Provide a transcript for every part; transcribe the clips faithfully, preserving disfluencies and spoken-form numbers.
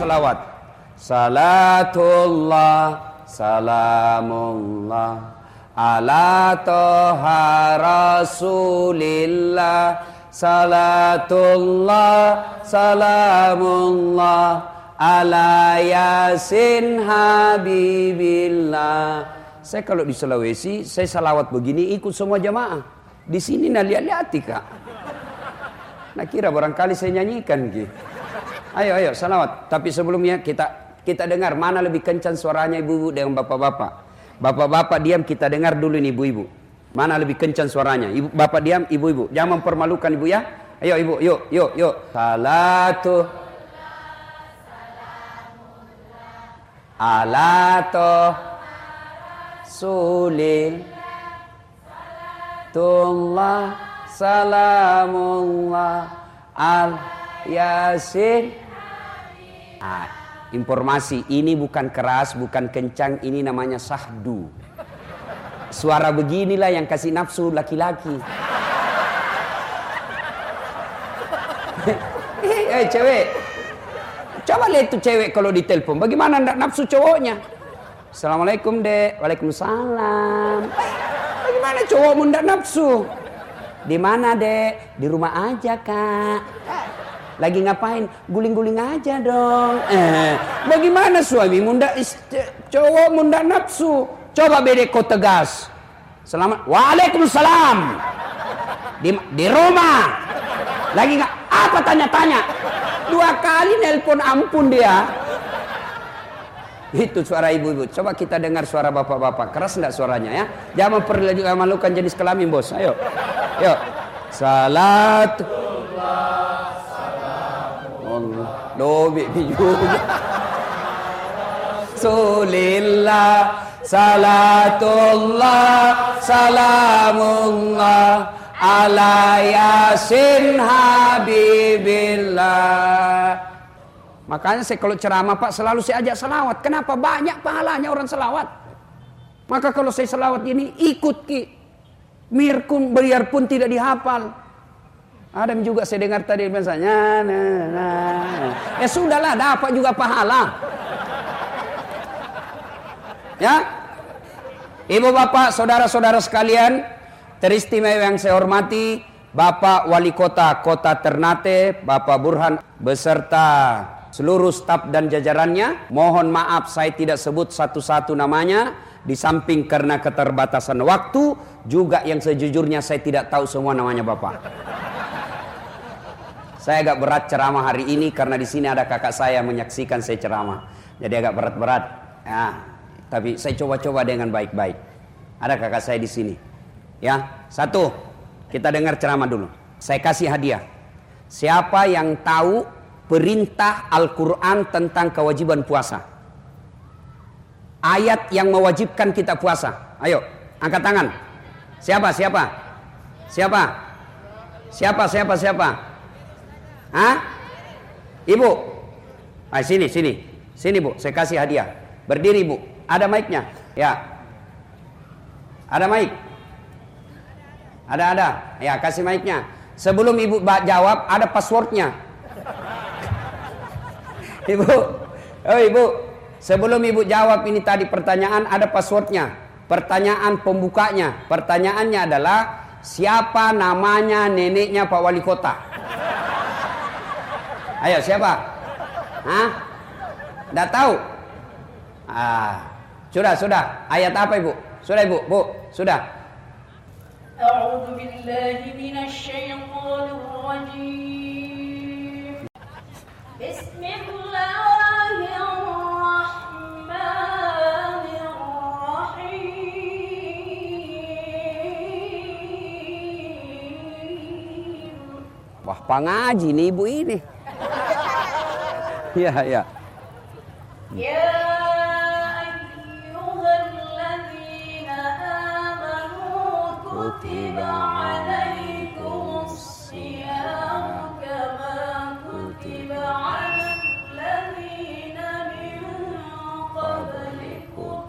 salawat. Salatullah, salamullah ala toha rasulillah. Salatullah, salamullah ala yasin habibillah. Saya kalau di Sulawesi, saya salawat begini ikut semua jamaah. Di sini nah lihat-lihati kak. Nah kira barangkali saya nyanyikan gitu. Ayo ayo salawat. Tapi sebelumnya kita kita dengar mana lebih kencang suaranya ibu-ibu dengan bapak-bapak. Bapak-bapak diam, kita dengar dulu nih ibu-ibu. Mana lebih kencang suaranya? Ibu, bapak diam, ibu-ibu. Jangan mempermalukan ibu ya. Ayo ibu, yuk, yuk, yuk. Salatu ala toh sulil tullah salamullah al yasin. Ah, informasi ini bukan keras, bukan kencang, ini namanya sahdu. Suara beginilah yang kasih nafsu laki-laki. Eh cewek, coba lihat tuh cewek kalau ditelepon, bagaimana ndak nafsu cowoknya? Assalamualaikum dek, waalaikumsalam. Bagaimana cowokmu ndak nafsu? Di mana dek? Di rumah aja kak. Lagi ngapain? Guling-guling aja dong. Eh, bagaimana suamimu ndak cowokmu ndak nafsu? Coba bedek kau tegas. Selamat. Waalaikumsalam. Di di rumah. Lagi nggak? Apa tanya-tanya? Dua kali nelpon ampun dia. Itu suara ibu-ibu. Coba kita dengar suara bapak-bapak. Keras enggak suaranya ya? Jangan mempermalukan jenis kelamin bos. Ayo. Yuk. Salat. Dobi juga. Rasulillah. Salatullah. Salamullah. Ala yasin habibillah. Makanya saya kalau ceramah Pak selalu saya ajak selawat. Kenapa? Banyak pahalanya orang selawat. Maka kalau saya selawat ini ikut ki. Mirkum biarpun tidak dihafal. Ada juga saya dengar tadi misalnya. Nah, nah. Ya sudahlah, dapat juga pahala. Ya, ibu bapak, saudara-saudara sekalian, teristimewa yang saya hormati, Bapak Wali Kota Kota Ternate, Bapak Burhan beserta seluruh staf dan jajarannya. Mohon maaf saya tidak sebut satu-satu namanya, di samping karena keterbatasan waktu, juga yang sejujurnya saya tidak tahu semua namanya Bapak. Saya agak berat ceramah hari ini karena di sini ada kakak saya menyaksikan saya ceramah, jadi agak berat-berat. Ya, tapi saya coba-coba dengan baik-baik. Ada kakak saya di sini. Ya, satu, kita dengar ceramah dulu. Saya kasih hadiah. Siapa yang tahu perintah Al-Quran tentang kewajiban puasa? Ayat yang mewajibkan kita puasa. Ayo, angkat tangan. Siapa? Siapa? Siapa? Siapa? Siapa? Siapa? Hah? Ibu? Ah, sini, sini. Sini Bu, saya kasih hadiah. Berdiri Bu. Ada mic-nya? Ya. Ada mic? Ada, ada. Ya, kasih mic-nya. Sebelum Ibu jawab, ada passwordnya. Ibu. Oh Ibu. Sebelum Ibu jawab ini tadi pertanyaan, ada passwordnya. Pertanyaan pembukanya. Pertanyaannya adalah, siapa namanya neneknya Pak Wali Kota? Ayo, siapa? Hah? Nggak tahu? Ah, sudah, sudah. Ayat apa Ibu? Sudah Ibu, Bu, sudah. A'udzu billahi minasy syaithanir rajim. Bismillahirrahmanirrahim. Wah, pengaji nih Ibu ini. Iya, iya. Ya ayyuhalladzina amanu kutiba alaikumus shiyam kama kutiba alal ladzina min qablikum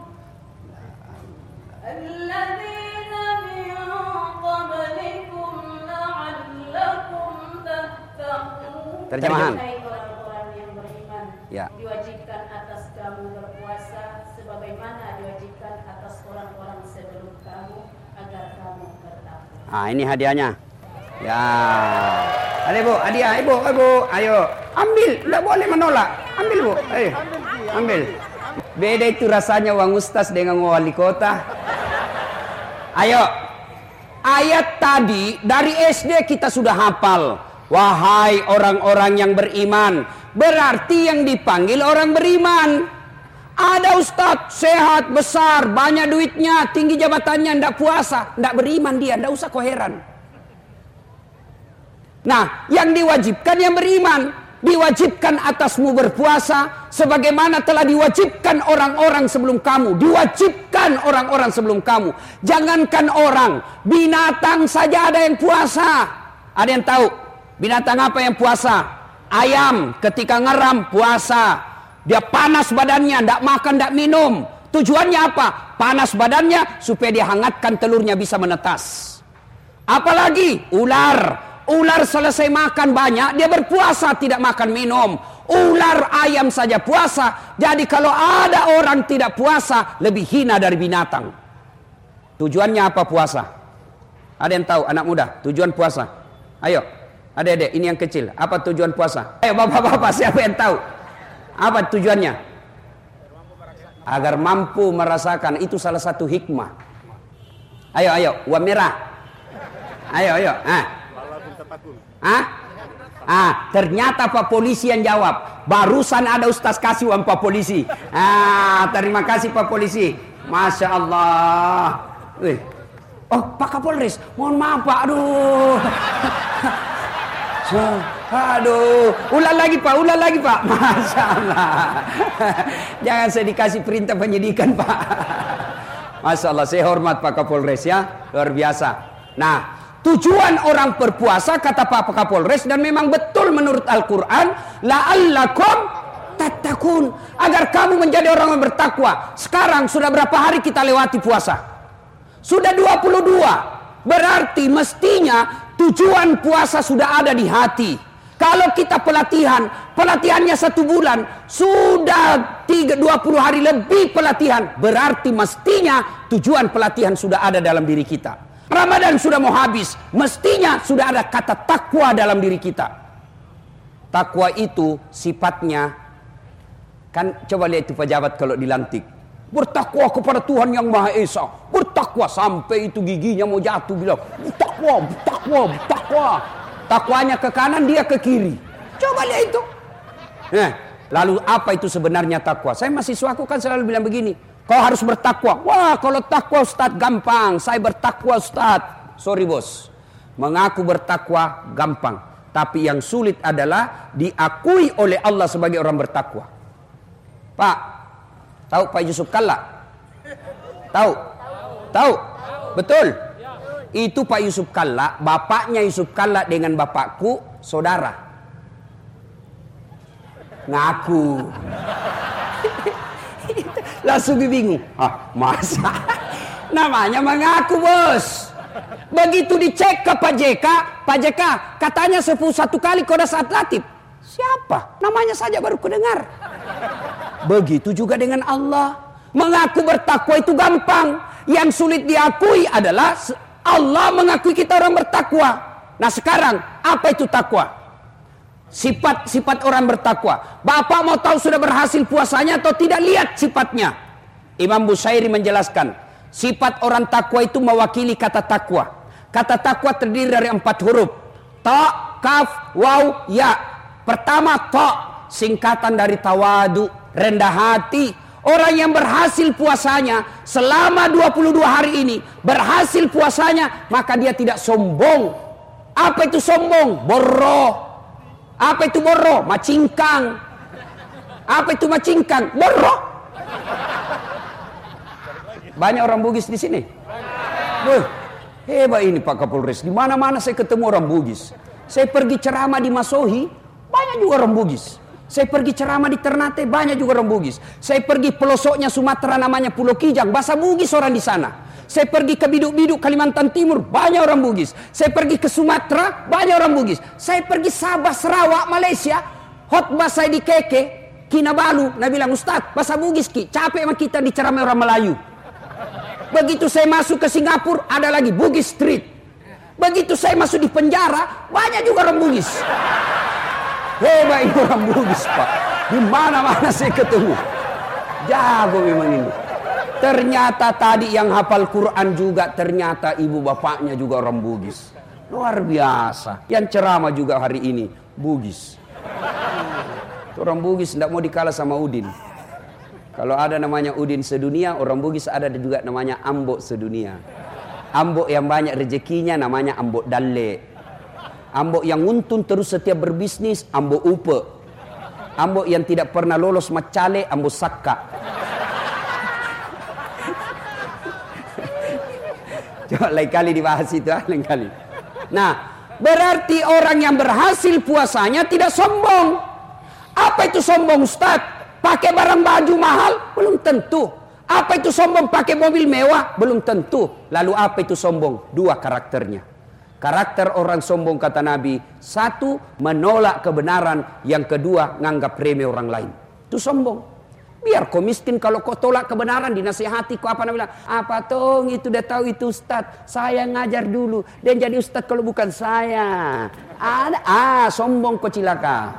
alladzina min qablikum la'allakum tattaqun. Terjemahan. Ya. Diwajibkan atas kamu berpuasa sebagaimana diwajibkan atas orang-orang sebelum kamu agar kamu bertakwa. Ah, ini hadiahnya. Ya. Ada Bu, hadiah Ibu, Ibu, ayo ambil, tidak boleh menolak. Ambil Bu, ayo. Ambil. Beda itu rasanya uang ustaz dengan wali kota. Ayo. Ayat tadi dari S D kita sudah hafal. Wahai orang-orang yang beriman, berarti yang dipanggil orang beriman. Ada ustadz sehat, besar, banyak duitnya, tinggi jabatannya, ndak puasa, ndak beriman dia, ndak usah kau heran. Nah, yang diwajibkan yang beriman, diwajibkan atasmu berpuasa sebagaimana telah diwajibkan orang-orang sebelum kamu, diwajibkan orang-orang sebelum kamu. Jangankan orang, binatang saja ada yang puasa. Ada yang tahu binatang apa yang puasa? Ayam ketika ngeram puasa. Dia panas badannya, ndak makan, ndak minum. Tujuannya apa? Panas badannya supaya dia hangatkan telurnya bisa menetas. Apalagi ular. Ular selesai makan banyak, dia berpuasa tidak makan minum. Ular ayam saja puasa. Jadi kalau ada orang tidak puasa, lebih hina dari binatang. Tujuannya apa puasa? Ada yang tahu anak muda tujuan puasa? Ayo, adik-adik ini yang kecil. Apa tujuan puasa? Ayo bapak-bapak, siapa yang tahu? Apa tujuannya? Agar mampu merasakan, itu salah satu hikmah. Ayo, ayo, uang merah. Ayo, ayo. Ah. Ah? Ah, ternyata Pak Polisi yang jawab. Barusan ada Ustaz kasih uang Pak Polisi. Ah, terima kasih Pak Polisi. Masya Allah. Wih. Oh, Pak Kapolres, mohon maaf Pak. Aduh. Aduh, ulang lagi Pak, ulang lagi Pak. Masya Allah. Jangan saya dikasih perintah penyidikan Pak. Masya Allah, saya hormat Pak Kapolres ya, luar biasa. Nah, tujuan orang berpuasa kata Pak Kapolres, dan memang betul menurut Al-Quran, la'allakum tattaqun, agar kamu menjadi orang yang bertakwa. Sekarang sudah berapa hari kita lewati puasa? Sudah dua puluh dua. Berarti mestinya tujuan puasa sudah ada di hati. Kalau kita pelatihan, pelatihannya satu bulan, sudah dua puluh hari lebih pelatihan, berarti mestinya tujuan pelatihan sudah ada dalam diri kita. Ramadan sudah mau habis, mestinya sudah ada kata takwa dalam diri kita. Takwa itu sifatnya, kan coba lihat itu pejabat kalau dilantik, bertakwa kepada Tuhan yang Maha Esa, bertakwa sampai itu giginya mau jatuh, bilang bertakwa, bertakwa, bertakwa. Takwanya ke kanan, dia ke kiri. Coba lihat itu. Nah, lalu apa itu sebenarnya takwa? Saya mahasiswaku kan selalu bilang begini, kau harus bertakwa. Wah, kalau takwa Ustadz gampang. Saya bertakwa Ustadz. Sorry bos. Mengaku bertakwa gampang. Tapi yang sulit adalah diakui oleh Allah sebagai orang bertakwa. Pak, tahu Pak Yusuf Kalla? Tahu? Tahu? Betul? Itu Pak Yusuf Kalla, bapaknya Yusuf Kalla dengan bapakku saudara. Ngaku. Langsung bingung. Ah, masa? Namanya mengaku bos. Begitu dicek ke Pak J K, Pak J K katanya sepuluh satu kali kode saat latip. Siapa? Namanya saja baru kudengar. Begitu juga dengan Allah. Mengaku bertakwa itu gampang. Yang sulit diakui adalah Allah mengakui kita orang bertakwa. Nah sekarang apa itu takwa? Sifat-sifat orang bertakwa. Bapak mau tahu sudah berhasil puasanya atau tidak? Lihat sifatnya. Imam Busairi menjelaskan, sifat orang takwa itu mewakili kata takwa. Kata takwa terdiri dari empat huruf. Ta, kaf, waw, ya. Pertama ta, singkatan dari tawadu, rendah hati. Orang yang berhasil puasanya selama dua puluh dua hari ini, berhasil puasanya, maka dia tidak sombong. Apa itu sombong? Borro. Apa itu borro? Macingkang. Apa itu macingkang? Borro. Banyak orang Bugis di sini. Wah, hebat ini Pak Kapolres. Di mana-mana saya ketemu orang Bugis. Saya pergi ceramah di Masohi, banyak juga orang Bugis. Saya pergi ceramah di Ternate, banyak juga orang Bugis. Saya pergi pelosoknya Sumatera namanya Pulau Kijang, bahasa Bugis orang di sana. Saya pergi ke Biduk-Biduk Kalimantan Timur, banyak orang Bugis. Saya pergi ke Sumatera, banyak orang Bugis. Saya pergi Sabah, Sarawak, Malaysia, khotbah saya di Keke, Kinabalu, Nabi bilang, Ustaz, bahasa Bugis ki, capek sama kita diceramai orang Melayu. Begitu saya masuk ke Singapura, ada lagi Bugis Street. Begitu saya masuk di penjara, banyak juga orang Bugis. Hebat ini orang Bugis, Pak. Di mana-mana saya ketemu. Jago memang ini. Ternyata tadi yang hafal Quran juga, ternyata ibu bapaknya juga orang Bugis. Luar biasa. Yang ceramah juga hari ini Bugis. Orang Bugis tidak mau dikalah sama Udin. Kalau ada namanya Udin sedunia, orang Bugis ada juga namanya Ambok sedunia. Ambok yang banyak rezekinya namanya Ambok Dalle. Ambok yang untung terus setiap berbisnis, Ambok Upe. Ambok yang tidak pernah lolos macale, Ambok Sakka. Coba lain kali dibahas itu, lain kali. Nah, berarti orang yang berhasil puasanya tidak sombong. Apa itu sombong, Ustaz? Pakai barang baju mahal? Belum tentu. Apa itu sombong? Pakai mobil mewah? Belum tentu. Lalu apa itu sombong? Dua karakternya. Karakter orang sombong kata Nabi, satu menolak kebenaran, yang kedua nganggap remeh orang lain. Itu sombong. Biar kau miskin, kalau kau tolak kebenaran dinasihati, kau apa namanya? Apa tong itu udah tahu itu Ustaz, saya ngajar dulu dan jadi Ustaz kalau bukan saya. Ada ah sombong kau cilaka.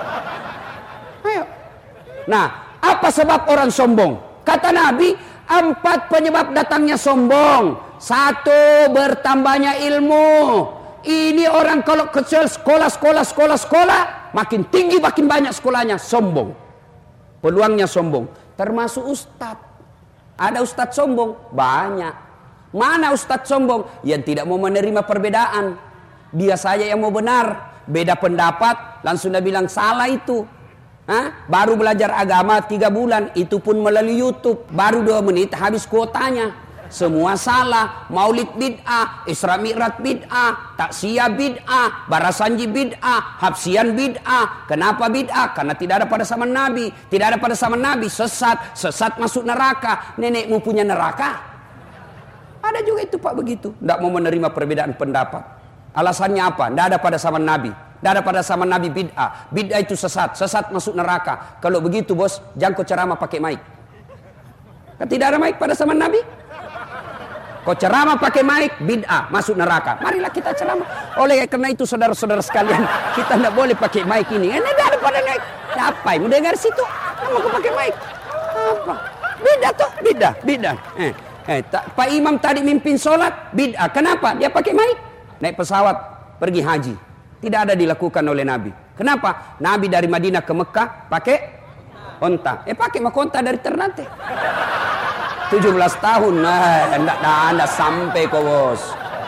Ayo. Nah, apa sebab orang sombong? Kata Nabi, empat penyebab datangnya sombong. Satu, bertambahnya ilmu. Ini orang kalau ke sekolah, sekolah, sekolah, sekolah, makin tinggi, makin banyak sekolahnya, sombong. Peluangnya sombong. Termasuk ustadz. Ada ustadz sombong? Banyak. Mana ustadz sombong? Yang tidak mau menerima perbedaan. Dia saja yang mau benar. Beda pendapat, langsung dia bilang salah itu. Hah? Baru belajar agama tiga bulan, itu pun melalui YouTube. Baru dua menit habis kuotanya. Semua salah. Maulid bid'ah, Isra Mi'raj bid'ah, taksiyah bid'ah, barasanji bid'ah, hapsian bid'ah. Kenapa bid'ah? Karena tidak ada pada zaman Nabi. Tidak ada pada zaman Nabi. Sesat, sesat masuk neraka. Nenekmu punya neraka? Ada juga itu Pak begitu. Tidak mau menerima perbedaan pendapat. Alasannya apa? Tidak ada pada zaman Nabi. Tidak ada pada zaman Nabi bid'ah. Bid'ah itu sesat, sesat masuk neraka. Kalau begitu bos, jangan kau ceramah pakai mic. Tidak ada mic pada zaman Nabi. Kau ceramah pakai mic, bid'ah, masuk neraka. Marilah kita ceramah. Oleh karena itu saudara-saudara sekalian, kita tidak boleh pakai mic ini. Ini tidak ada pada mic. Apa yang mau dengar situ? Kamu kau pakai mic. Apa? Bid'ah tuh, bid'ah, bid'ah. Eh, eh, Pak Imam tadi mimpin sholat, bid'ah. Kenapa? Dia pakai mic. Naik pesawat, pergi haji. Tidak ada dilakukan oleh Nabi. Kenapa? Nabi dari Madinah ke Mekah pakai onta. Eh pakai mah onta dari Ternate. tujuh belas tahun. Nah, enggak anda sampai kok bos.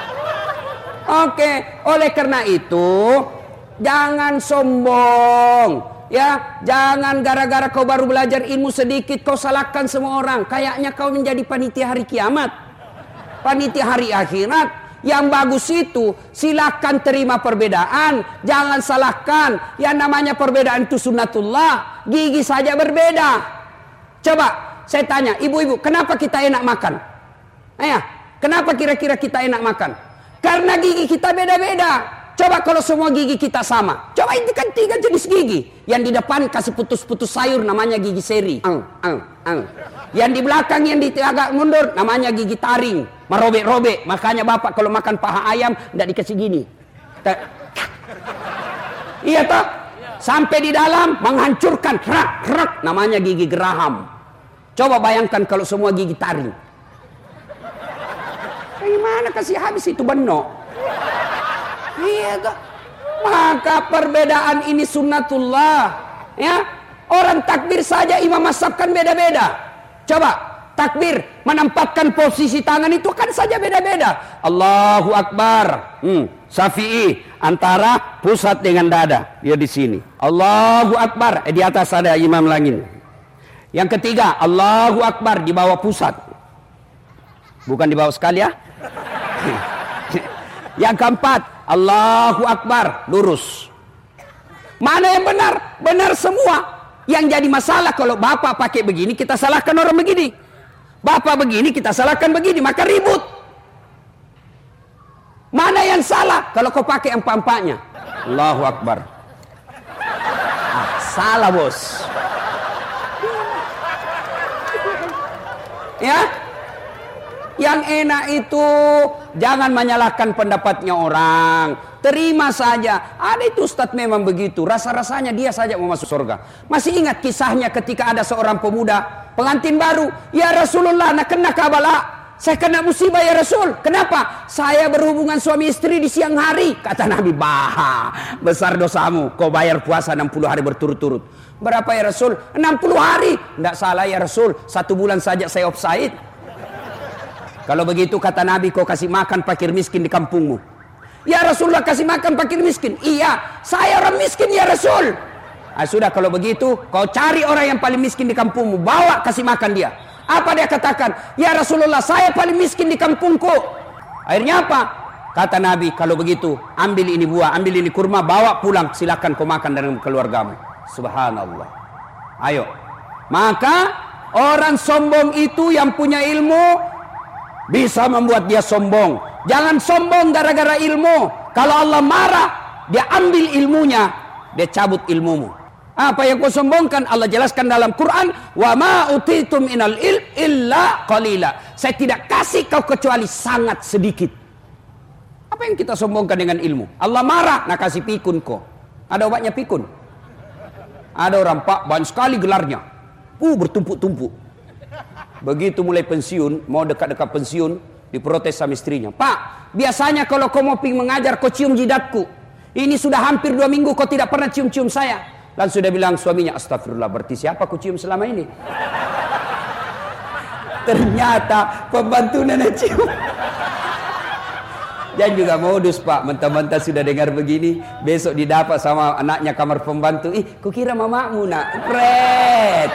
Oke, oleh karena itu jangan sombong. Ya, jangan gara-gara kau baru belajar ilmu sedikit kau salahkan semua orang. Kayaknya kau menjadi panitia hari kiamat. Panitia hari akhirat. Yang bagus itu silakan terima perbedaan, jangan salahkan. Yang namanya perbedaan itu sunnatullah. Gigi saja berbeda. Coba saya tanya, ibu-ibu, kenapa kita enak makan? Ayah, kenapa kira-kira kita enak makan? Karena gigi kita beda-beda. Coba kalau semua gigi kita sama. Coba itu kan tiga jenis gigi. Yang di depan kasih putus-putus sayur namanya gigi seri. Ang, ang, ang. Yang di belakang yang di agak mundur namanya gigi taring. Merobek-robek. Makanya bapak kalau makan paha ayam tidak dikasih gini. Iya toh? Sampai di dalam menghancurkan. Krak, krak. Namanya gigi geraham. Coba bayangkan kalau semua gigi taring. Bagaimana kasih habis itu benok? Iya toh. Maka perbedaan ini sunnatullah. Ya, orang takbir saja imam mazhab kan beda-beda. Coba takbir menempatkan posisi tangan itu kan saja beda-beda. Allahu Akbar. Hmm, Syafi'i antara pusat dengan dada. Dia di sini. Allahu Akbar. Eh, di atas ada imam lagi. Yang ketiga, Allahu Akbar di bawah pusat. Bukan di bawah sekali ya. Yang keempat, Allahu Akbar, lurus. Mana yang benar? Benar semua. Yang jadi masalah kalau bapak pakai begini, kita salahkan orang begini. Bapak begini, kita salahkan begini, maka ribut. Mana yang salah? Kalau kau pakai empat-empatnya. Allahu Akbar. Ah, salah bos. Ya, yang enak itu jangan menyalahkan pendapatnya orang. Terima saja. Ada itu Ustadz memang begitu. Rasa-rasanya dia saja mau masuk surga. Masih ingat kisahnya ketika ada seorang pemuda pengantin baru. Ya Rasulullah, nak kena kabala. Saya kena musibah ya Rasul. Kenapa? Saya berhubungan suami istri di siang hari. Kata Nabi, bah, besar dosamu. Kau bayar puasa enam puluh hari berturut-turut. Berapa ya Rasul? enam puluh hari. Tidak salah ya Rasul. Satu bulan saja saya offside. Kalau begitu kata Nabi, kau kasih makan fakir miskin di kampungmu. Ya Rasulullah, kasih makan fakir miskin. Iya, saya orang miskin ya Rasul. Ah, sudah kalau begitu, kau cari orang yang paling miskin di kampungmu. Bawa kasih makan dia. Apa dia katakan? Ya Rasulullah, saya paling miskin di kampungku. Akhirnya apa? Kata Nabi, kalau begitu ambil ini buah, ambil ini kurma, bawa pulang, silakan kau makan dengan keluargamu. Subhanallah. Ayo. Maka orang sombong itu yang punya ilmu bisa membuat dia sombong. Jangan sombong gara-gara ilmu. Kalau Allah marah, dia ambil ilmunya, dia cabut ilmumu. Apa yang kau sombongkan Allah jelaskan dalam Quran, wa ma utitum minal ilm illa qalila. Saya tidak kasih kau kecuali sangat sedikit. Apa yang kita sombongkan dengan ilmu? Allah marah, nak kasih pikun kau. Ada obatnya pikun? Ada orang, Pak, banyak sekali gelarnya. Uh, bertumpuk-tumpuk. Begitu mulai pensiun, mau dekat-dekat pensiun, diprotes sama istrinya. Pak, biasanya kalau kau mau pergi mengajar, kau cium jidatku. Ini sudah hampir dua minggu kau tidak pernah cium-cium saya. Lalu sudah bilang suaminya, astagfirullah, berarti siapa ku cium selama ini? Ternyata pembantu nenek cium. Dan juga modus, Pak, mentah-mentah sudah dengar begini, besok didapat sama anaknya kamar pembantu. Ih, kukira mamamu nak. Pret.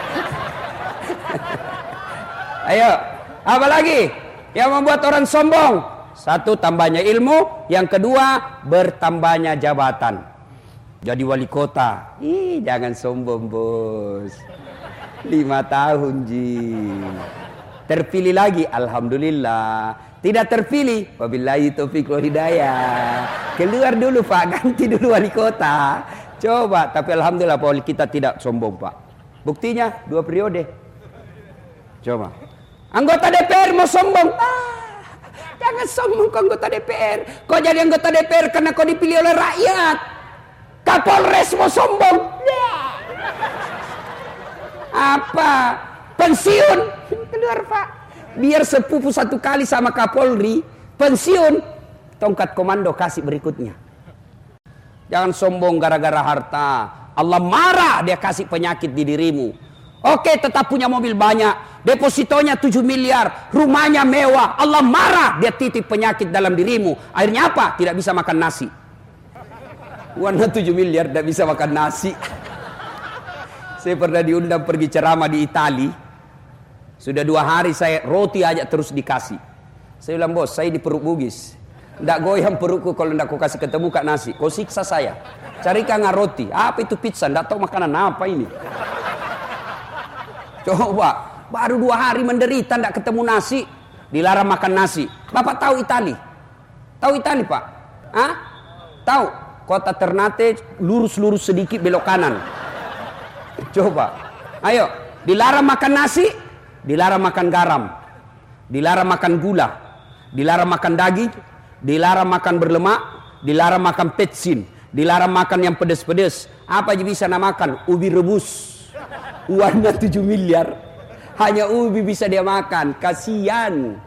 Ayo, apa lagi yang membuat orang sombong? Satu, tambahnya ilmu. Yang kedua, bertambahnya jabatan. Jadi wali kota. Ih, jangan sombong, bos. Lima tahun, Ji. Terpilih lagi, alhamdulillah. Tidak terpilih, wabillahi taufiq wal hidayah. Keluar dulu, Pak, ganti dulu wali kota. Coba, tapi alhamdulillah Pak, wali kita tidak sombong, Pak. Buktinya dua periode. Coba. Anggota D P R mau sombong. Ah, jangan sombong ke anggota D P R. Kau jadi anggota D P R karena kau dipilih oleh rakyat. Kapolres mau sombong. Apa? Pensiun. Keluar, Pak. Biar sepupu satu kali sama Kapolri. Pensiun. Tongkat komando kasih berikutnya. Jangan sombong gara-gara harta. Allah marah, dia kasih penyakit di dirimu. Oke, tetap punya mobil banyak. Depositonya tujuh miliar. Rumahnya mewah. Allah marah, dia titip penyakit dalam dirimu. Akhirnya apa? Tidak bisa makan nasi. Warna tujuh miliar tidak bisa makan nasi. Saya pernah diundang pergi ceramah di Itali. Sudah dua hari saya roti aja terus dikasih. Saya bilang, bos, saya di perut bugis. Tidak goyang perutku kalau tidak kau kasih ketemu kak nasi. Kau siksa saya. Carikan roti. Apa itu pizza? Tidak tahu makanan apa ini. Coba. Baru dua hari menderita tidak ketemu nasi. Dilarang makan nasi. Bapak tahu Itali? Tahu Itali, Pak? Hah? Tahu? Kota Ternate lurus-lurus sedikit belok kanan. Coba. Ayo. Dilarang makan nasi. Dilarang makan garam. Dilarang makan gula. Dilarang makan daging. Dilarang makan berlemak. Dilarang makan petsin. Dilarang makan yang pedas-pedas. Apa aja bisa nak makan? Ubi rebus. Uangnya tujuh miliar. Hanya ubi bisa dia makan. Kasihan.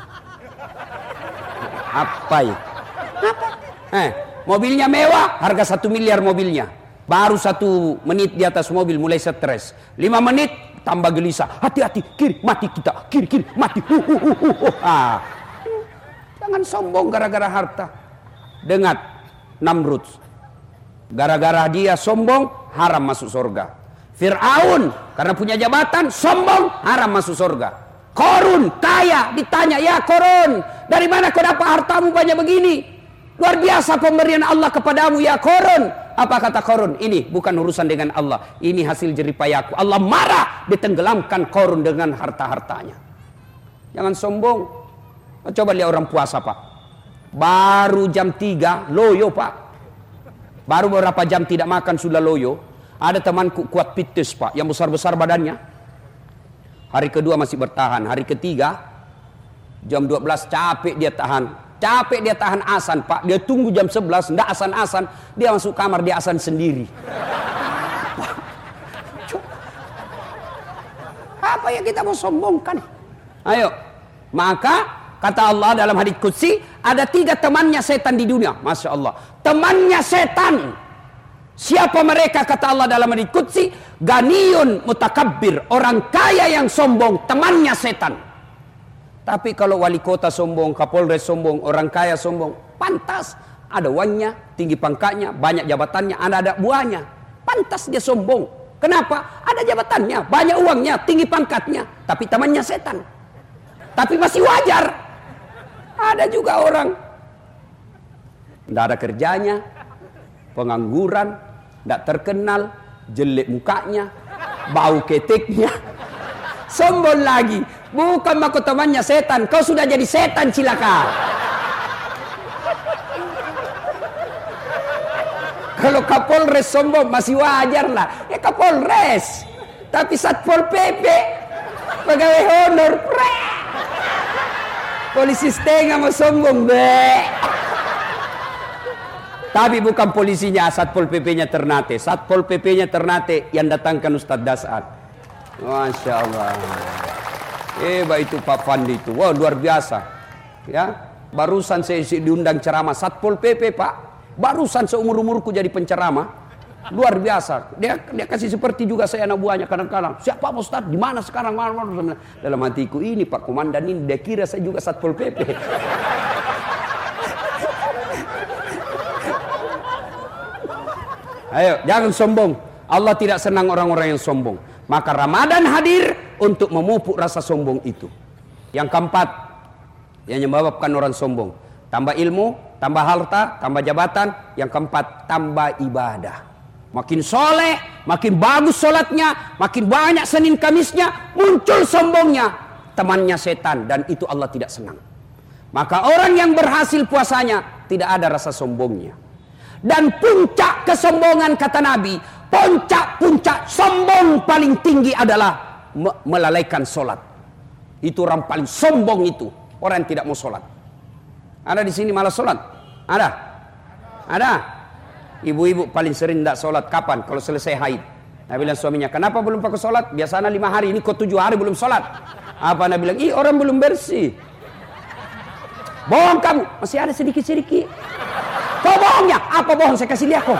Apa ya? Apa? Eh, mobilnya mewah. Harga satu miliar mobilnya. Baru satu menit di atas mobil mulai stres. Lima menit tambah gelisah. Hati-hati, kiri, mati kita. Kiri, kiri, mati. Uh, uh, uh, uh, uh. Ah. Jangan sombong gara-gara harta. Dengar, Namrud. Gara-gara dia sombong, haram masuk surga. Fir'aun, karena punya jabatan, sombong, haram masuk surga. Korun, kaya, ditanya, ya Korun, dari mana kau dapat hartamu banyak begini? Luar biasa pemberian Allah kepadamu, ya Korun. Apa kata Korun? Ini bukan urusan dengan Allah. Ini hasil jeripayaku. Allah marah, ditenggelamkan Korun dengan harta-hartanya. Jangan sombong. Coba lihat orang puasa, Pak. Baru jam tiga, loyo, Pak. Baru beberapa jam tidak makan sudah loyo. Ada temanku kuat pitis, Pak, yang besar-besar badannya. Hari kedua masih bertahan. Hari ketiga jam dua belas capek dia tahan. Capek dia tahan azan, Pak. Dia tunggu jam sebelas, ndak azan-azan. Dia masuk kamar, dia azan sendiri. Apa yang kita mau sombongkan? Ayo. Maka kata Allah dalam hadits qudsi, ada tiga temannya setan di dunia. Masya Allah. Temannya setan. Siapa mereka? Kata Allah dalam hadits qudsi, ganiyun mutakabbir, orang kaya yang sombong, temannya setan. Tapi kalau wali kota sombong, kapolres sombong, orang kaya sombong, pantas. Ada uangnya, tinggi pangkatnya, banyak jabatannya, ada ada buahnya. Pantas dia sombong. Kenapa? Ada jabatannya, banyak uangnya, tinggi pangkatnya, tapi temannya setan. Tapi masih wajar. Ada juga orang tidak ada kerjanya, pengangguran, tidak terkenal, jelek mukanya, bau keteknya, sombong lagi. Bukan maku temannya setan, kau sudah jadi setan cilaka. Kalau Kapolres sombong masih wajar lah. Ya Kapolres. Tapi Satpol P P, pegawai honor, pre. Polisi setengah mau sombong, be. Tapi bukan polisinya, Satpol P P-nya Ternate. Satpol P P-nya Ternate yang datangkan Ustadz Dasar. Masya Allah. Hebat itu Pak Fandi itu. Wah, luar biasa. Ya, barusan saya diundang ceramah Satpol P P, Pak. Barusan seumur-umurku jadi penceramah. Luar biasa. Dia dia kasih seperti juga saya anak buahnya kadang-kadang. Siapa Pak Ustadz? Di mana sekarang? Mana, mana? Dalam hatiku ini Pak Komandan ini dia kira saya juga Satpol P P. Ayo, jangan sombong. Allah tidak senang orang-orang yang sombong. Maka Ramadan hadir untuk memupuk rasa sombong itu. Yang keempat, yang menyebabkan orang sombong. Tambah ilmu, tambah harta, tambah jabatan. Yang keempat, tambah ibadah. Makin soleh, makin bagus sholatnya, makin banyak Senin Kamisnya, muncul sombongnya. Temannya setan, dan itu Allah tidak senang. Maka orang yang berhasil puasanya, tidak ada rasa sombongnya. Dan puncak kesombongan kata Nabi, puncak-puncak sombong paling tinggi adalah melalaikan sholat. Itu orang paling sombong itu, orang yang tidak mau sholat. Ada di sini malah sholat? Ada? Ada? Ibu-ibu paling sering tidak sholat kapan? Kalau selesai haid. Nabi bilang suaminya, kenapa belum pakai sholat? Biasanya lima hari, ini kok tujuh hari belum sholat. Apa Nabi bilang? Ih, orang belum bersih. Bohong kamu, masih ada sedikit-sedikit. Kau bohongnya? Apa bohong? Saya kasih lihat kok.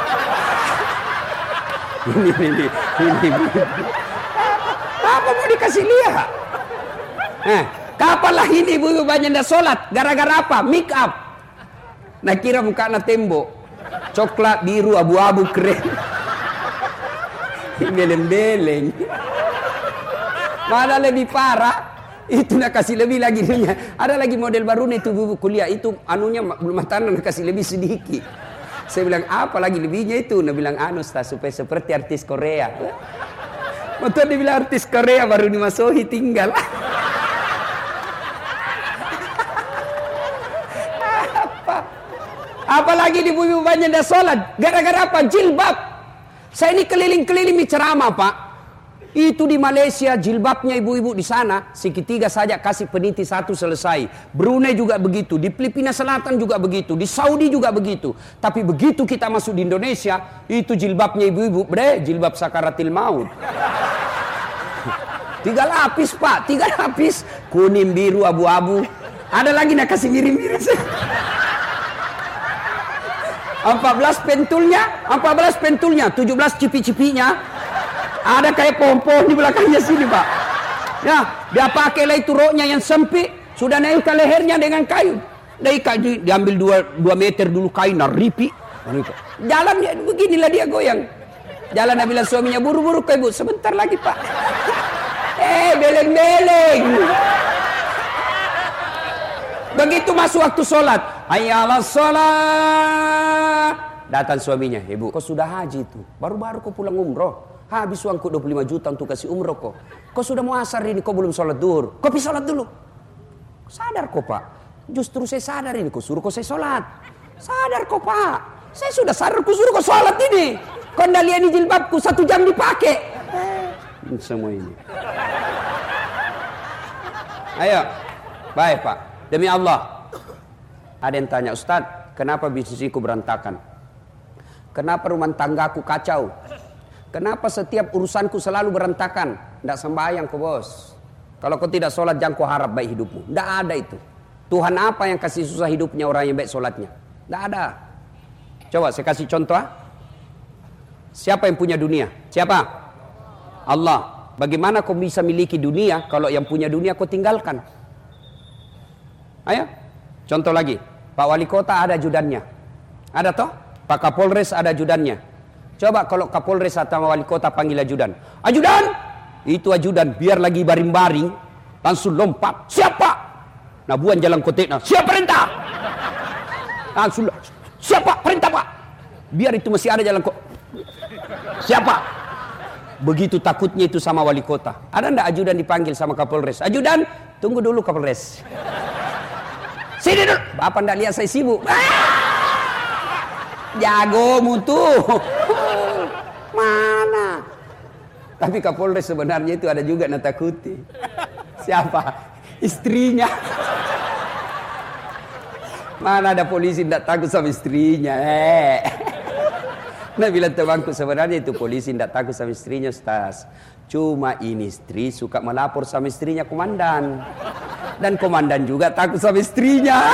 Ini, ini, ini, ini. Apa mau dikasih lihat? Eh, kapan lah ini ibu-ibu banyak dah sholat? Gara-gara apa? Make up. Nah kira muka na tembok. Coklat, biru, abu-abu, keren. Beleng-beleng. Mana lebih parah? Itu nak kasih lebih lagi dunia. Ada lagi model baru nih itu ibu kuliah itu anunya belum matanan nak kasih lebih sedikit. Saya bilang apa lagi lebihnya itu? Dia bilang anu Ustaz supaya seperti artis Korea. Betul dia bilang artis Korea baru dimasuki tinggal. Apa? Apalagi di ibu-ibu banyak dah sholat. Gara-gara apa? Jilbab. Saya ini keliling-keliling ceramah Pak. Itu di Malaysia jilbabnya ibu-ibu di sana segitiga saja kasih peniti satu selesai. Brunei juga begitu, di Filipina Selatan juga begitu, di Saudi juga begitu. Tapi begitu kita masuk di Indonesia, itu jilbabnya ibu-ibu, bre, jilbab sakaratil maut. Tiga lapis Pak, tiga lapis, kuning, biru, abu-abu. Ada lagi nak kasih miring-miring. empat belas pentulnya, empat belas pentulnya, tujuh belas cipi-cipinya. Ada kayak pohon-pohon di belakangnya sini Pak. Ya, dia pakailah itu roknya yang sempit, sudah naikkan lehernya dengan kayu. Naikkan diambil dua, dua meter dulu kain, naripi. Jalan dia beginilah dia goyang. Jalan dia bilang suaminya buru-buru ke ibu, sebentar lagi Pak. Eh, beleng-beleng. Begitu masuk waktu sholat, hayyalah sholat. Datang suaminya, ibu, kau sudah haji itu, baru-baru kau pulang umroh. Habis uangku dua puluh lima juta untuk kasih umroh kok. Kau sudah mau asar ini, kau belum sholat duhur. Kau pergi sholat dulu. Sadar kok Pak. Justru saya sadar ini, kau suruh kau saya sholat. Sadar kok Pak. Saya sudah sadar kau suruh kau sholat ini. Kau ndak lihat ini jilbabku satu jam dipakai. Eh, semua ini. Ayo. Baik Pak. Demi Allah. Ada yang tanya, Ustadz, kenapa bisnisku berantakan? Kenapa rumah tanggaku kacau? Kenapa setiap urusanku selalu berantakan? Tidak sembahyang kau bos. Kalau kau tidak sholat jangan kau harap baik hidupmu. Tidak ada itu. Tuhan apa yang kasih susah hidupnya orang yang baik sholatnya? Tidak ada. Coba saya kasih contoh. Siapa yang punya dunia? Siapa? Allah. Bagaimana kau bisa miliki dunia kalau yang punya dunia kau tinggalkan? Ayo. Contoh lagi. Pak Wali Kota ada ajudannya. Ada toh? Pak Kapolres ada ajudannya. Coba kalau Kapolres atau Wali Kota panggil ajudan. Ajudan! Itu ajudan biar lagi baring-baring langsung lompat. Siapa? Nah buan jalan koteknya. Siapa perintah? Langsung. Siapa perintah Pak? Biar itu masih ada jalan kok. Siapa? Begitu takutnya itu sama wali kota. Ada ndak ajudan dipanggil sama Kapolres? Ajudan, tunggu dulu Kapolres. Sini dulu. Bapak ndak lihat saya sibuk. Jago mutu. Mana? Tapi Kapolres sebenarnya itu ada juga natakuti. Siapa? Istrinya. Mana ada polisi ndak takut sama istrinya? Eh. Nah bilang temanku sebenarnya itu polisi tidak takut sama istrinya Ustaz. Cuma ini istri suka melapor sama istrinya komandan. Dan komandan juga takut sama istrinya.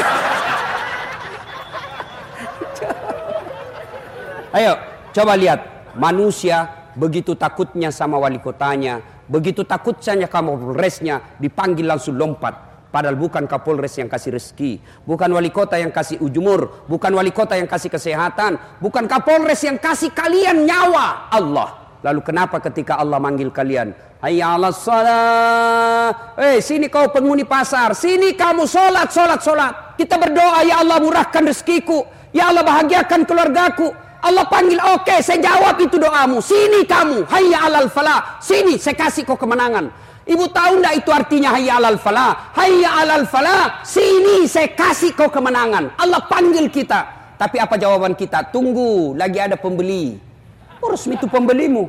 Ayo coba lihat. Manusia begitu takutnya sama wali kotanya. Begitu takutnya Kapolresnya dipanggil langsung lompat. Padahal bukan Kapolres yang kasih rezeki, bukan wali kota yang kasih ujumur, bukan wali kota yang kasih kesehatan, bukan Kapolres yang kasih kalian nyawa, Allah. Lalu kenapa ketika Allah manggil kalian, hayya 'alas shalah, eh sini kau penghuni pasar, sini kamu sholat, sholat, sholat. Kita berdoa, ya Allah murahkan rezekiku, ya Allah bahagiakan keluargaku. Allah panggil, oke okay, saya jawab itu doamu. Sini kamu, hayya 'alal falah, sini saya kasih kau kemenangan. Ibu tahu enggak itu artinya hayya 'alal falah? Hayya 'alal falah, sini saya kasih kau kemenangan. Allah panggil kita. Tapi apa jawaban kita? Tunggu, lagi ada pembeli. Urus itu pembelimu.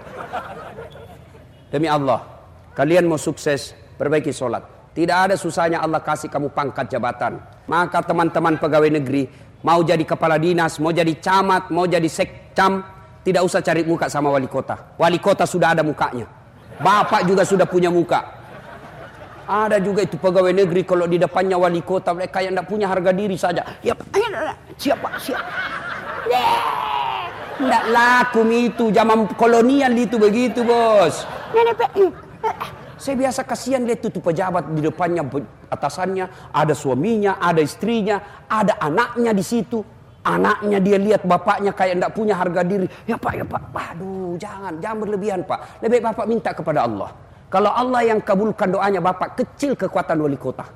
Demi Allah, kalian mau sukses, perbaiki sholat. Tidak ada susahnya Allah kasih kamu pangkat jabatan. Maka teman-teman pegawai negeri, mau jadi kepala dinas, mau jadi camat, mau jadi sekcam, tidak usah cari muka sama wali kota. Wali kota sudah ada mukanya. Bapak juga sudah punya muka. Ada juga itu pegawai negeri kalau di depannya wali kota mereka yang tidak punya harga diri saja. Ya, siapa? Siapa? Tidak laku itu zaman kolonial itu begitu bos. Saya biasa kasihan lihat itu pejabat di depannya atasannya ada suaminya, ada istrinya, ada anaknya di situ. Anaknya dia lihat bapaknya kayak tidak punya harga diri. Ya Pak, ya Pak. Aduh, jangan, jangan berlebihan Pak. Lebih baik Bapak minta kepada Allah. Kalau Allah yang kabulkan doanya Bapak, kecil kekuatan wali kota.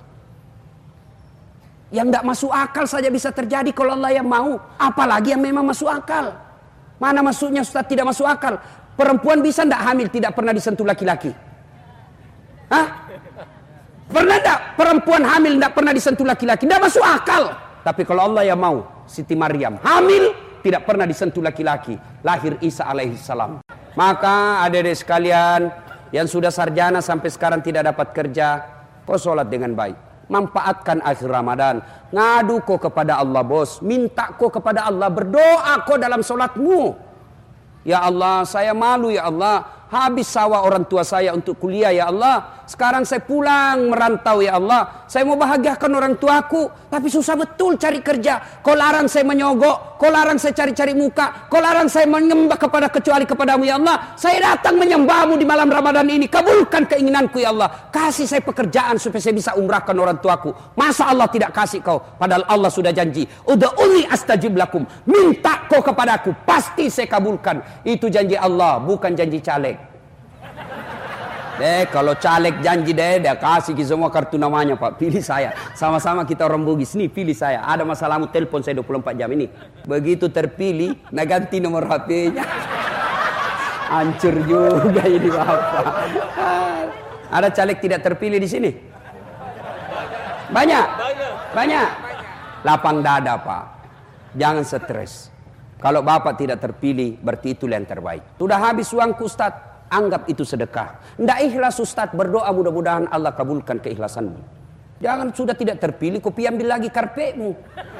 Yang tidak masuk akal saja bisa terjadi kalau Allah yang mau. Apalagi yang memang masuk akal. Mana masuknya Ustaz tidak masuk akal? Perempuan bisa tidak hamil tidak pernah disentuh laki-laki? Hah? Pernah tidak perempuan hamil tidak pernah disentuh laki-laki? Tidak masuk akal. Tapi kalau Allah yang mau, Siti Maryam hamil tidak pernah disentuh laki-laki, lahir Isa alaihissalam. Maka adik-adik sekalian yang sudah sarjana sampai sekarang tidak dapat kerja, kau sholat dengan baik, manfaatkan akhir Ramadan, ngadu kau kepada Allah bos, minta kau kepada Allah, berdoa kau dalam sholatmu. Ya Allah, saya malu ya Allah, habis sawah orang tua saya untuk kuliah ya Allah. Sekarang saya pulang merantau ya Allah. Saya mau bahagiakan orang tuaku, tapi susah betul cari kerja. Kau larang saya menyogok, kau larang saya cari-cari muka, kau larang saya menyembah kepada kecuali kepadamu ya Allah. Saya datang menyembahmu di malam Ramadan ini. Kabulkan keinginanku ya Allah. Kasih saya pekerjaan supaya saya bisa umrahkan orang tuaku. Masa Allah tidak kasih kau? Padahal Allah sudah janji. Ud'uni astajib lakum. Minta kau kepadaku, pasti saya kabulkan. Itu janji Allah, bukan janji caleg. Deh, kalau caleg janji deh, dia kasih semua kartu namanya Pak. Pilih saya. Sama-sama kita orang Bugis. Nih, pilih saya. Ada masalahmu, telepon saya dua puluh empat jam ini. Begitu terpilih, nah ganti nomor H P-nya. Hancur juga ini Bapak. Ada caleg tidak terpilih di sini? Banyak? Banyak? Lapang dada Pak. Jangan stres. Kalau Bapak tidak terpilih, berarti itulah yang terbaik. Sudah habis uangku Ustaz. anggap itu sedekah. Ndak ikhlas Ustaz, berdoa mudah-mudahan Allah kabulkan keikhlasanmu. Jangan sudah tidak terpilih, kau pi ambil lagi karpetmu.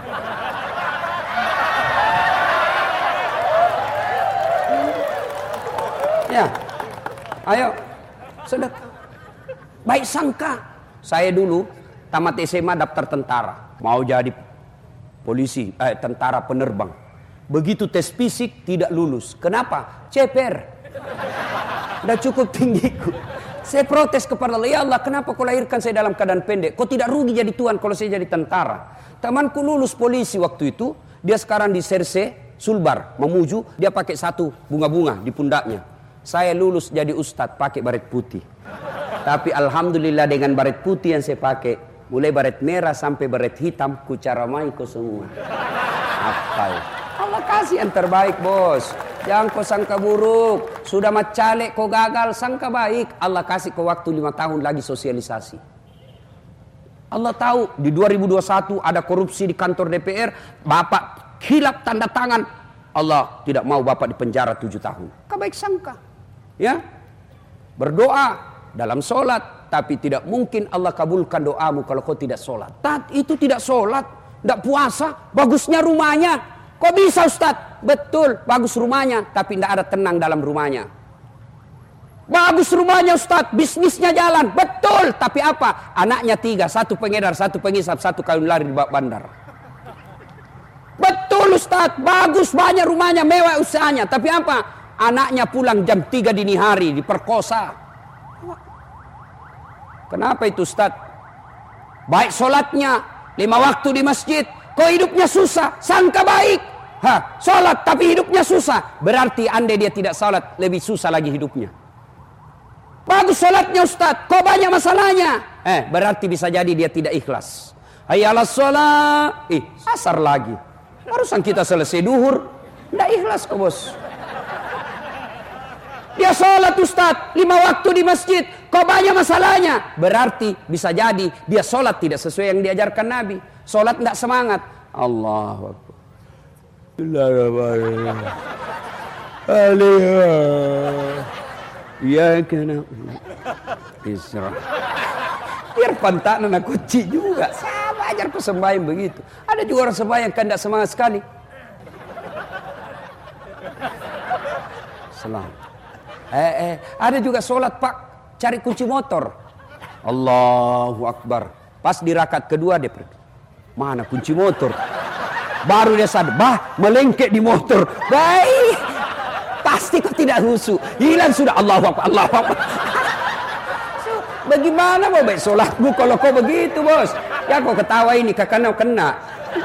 Ya, ayo, sedekah. Baik sangka. Saya dulu tamat S M A daftar tentara, mau jadi polisi, eh, tentara penerbang. Begitu tes fisik tidak lulus. Kenapa? Ceper. Udah cukup tinggiku. Saya protes kepada Allah, ya Allah, kenapa kau lahirkan saya dalam keadaan pendek? Kau tidak rugi jadi tuan kalau saya jadi tentara. Temanku lulus polisi waktu itu, dia sekarang di Serse, Sulbar, Mamuju, dia pakai satu bunga-bunga di pundaknya. Saya lulus jadi ustadz pakai baret putih. Tapi alhamdulillah dengan baret putih yang saya pakai, mulai baret merah sampai baret hitam, ku caramai kau semua. Hafal. Allah kasih yang terbaik, bos. Jangan kau sangka buruk. Sudah macalek kau gagal, sangka baik. Allah kasih kau waktu lima tahun lagi sosialisasi. Allah tahu di dua ribu dua puluh satu ada korupsi di kantor D P R. Bapak hilap tanda tangan. Allah tidak mau bapak dipenjara tujuh tahun. Kau baik sangka. Ya, berdoa dalam sholat. Tapi tidak mungkin Allah kabulkan doamu kalau kau tidak sholat. Tat, itu tidak sholat. Tidak puasa. Bagusnya rumahnya. Kok bisa Ustaz? Betul, bagus rumahnya, tapi tidak ada tenang dalam rumahnya. Bagus rumahnya Ustaz, bisnisnya jalan, betul, tapi apa? Anaknya tiga, satu pengedar, satu pengisap, satu kawin lari di bandar. Betul Ustaz, bagus banyak rumahnya, mewah usahanya, tapi apa? Anaknya pulang jam tiga dini hari, diperkosa. Kenapa itu Ustaz? Baik sholatnya, lima waktu di masjid, kok hidupnya susah, sangka baik. Ha, sholat tapi hidupnya susah. Berarti andai dia tidak sholat, lebih susah lagi hidupnya. Bagus sholatnya Ustaz, kok banyak masalahnya? Eh, berarti bisa jadi dia tidak ikhlas. Hayalah sholat. Ih, asar lagi. Barusan kita selesai duhur. Tidak ikhlas kok bos. Dia sholat Ustaz, lima waktu di masjid, kok banyak masalahnya? Berarti bisa jadi dia sholat tidak sesuai yang diajarkan Nabi. Sholat tidak semangat. Allahu Akbar. Ya kena Isra. Biar pantanan aku kunci juga. Sama ajar ku sembahyang begitu. Ada juga orang sembahyang kan tidak semangat sekali. Salam. Eh, eh, ada juga sholat pak cari kunci motor. Allahu Akbar. Pas di rakaat kedua dia pergi. Mana kunci motor? Baru dia sadar, bah melengket di motor. Baik, pasti kau tidak husu. Hilang sudah. Allahu Akbar, Allahu Akbar. So, bagaimana mau baik sholatmu kalau kau begitu bos? Ya kau ketawa ini kakak kena.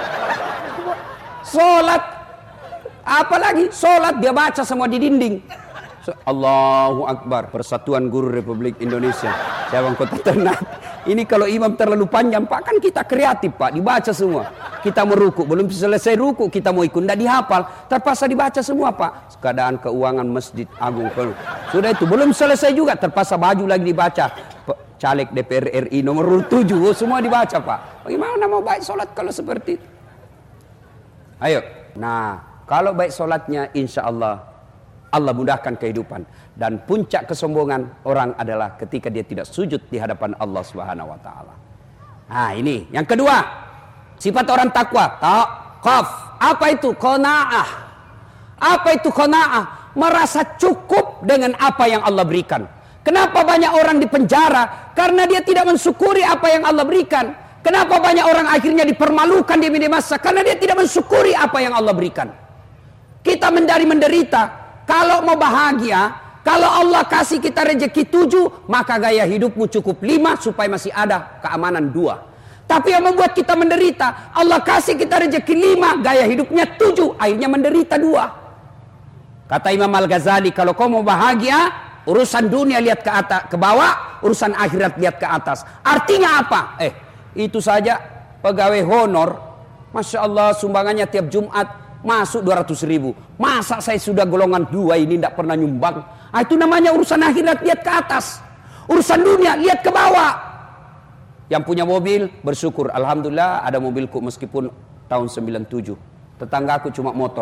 Sholat, apalagi sholat dia baca semua di dinding. So, Allahu Akbar, Persatuan Guru Republik Indonesia. Cabang Kota Ternate. Ini kalau imam terlalu panjang pak, kan kita kreatif pak, dibaca semua. Kita meruku, belum selesai ruku kita mau ikut, tidak dihafal, terpaksa dibaca semua pak. Keadaan keuangan Masjid Agung, sudah itu belum selesai juga, terpaksa baju lagi dibaca. Caleg D P R R I nomor tujuh, semua dibaca pak. Bagaimana mau baik sholat kalau seperti itu? Ayo, nah kalau baik sholatnya insya Allah Allah mudahkan kehidupan. Dan puncak kesombongan orang adalah ketika dia tidak sujud di hadapan Allah Subhanahu wa taala. Nah, ini yang kedua, sifat orang takwa, taqaf. Apa itu qanaah? Apa itu qanaah? Merasa cukup dengan apa yang Allah berikan. Kenapa banyak orang di penjara? Karena dia tidak mensyukuri apa yang Allah berikan. Kenapa banyak orang akhirnya dipermalukan di media massa? Karena dia tidak mensyukuri apa yang Allah berikan. Kita mendari menderita. Kalau mau bahagia, kalau Allah kasih kita rezeki tujuh, maka gaya hidupmu cukup lima supaya masih ada keamanan dua. Tapi yang membuat kita menderita, Allah kasih kita rezeki lima, gaya hidupnya tujuh, akhirnya menderita dua. Kata Imam Al-Ghazali, kalau kau mau bahagia, urusan dunia lihat ke atas, ke bawah, urusan akhirat lihat ke atas. Artinya apa? Eh, itu saja pegawai honor, Masya Allah sumbangannya tiap Jumat masuk dua ratus ribu. Masa saya sudah golongan dua ini tidak pernah nyumbang? Ah, itu namanya urusan akhirat lihat ke atas. Urusan dunia lihat ke bawah. Yang punya mobil bersyukur. Alhamdulillah ada mobilku meskipun tahun sembilan tujuh. Tetanggaku cuma motor.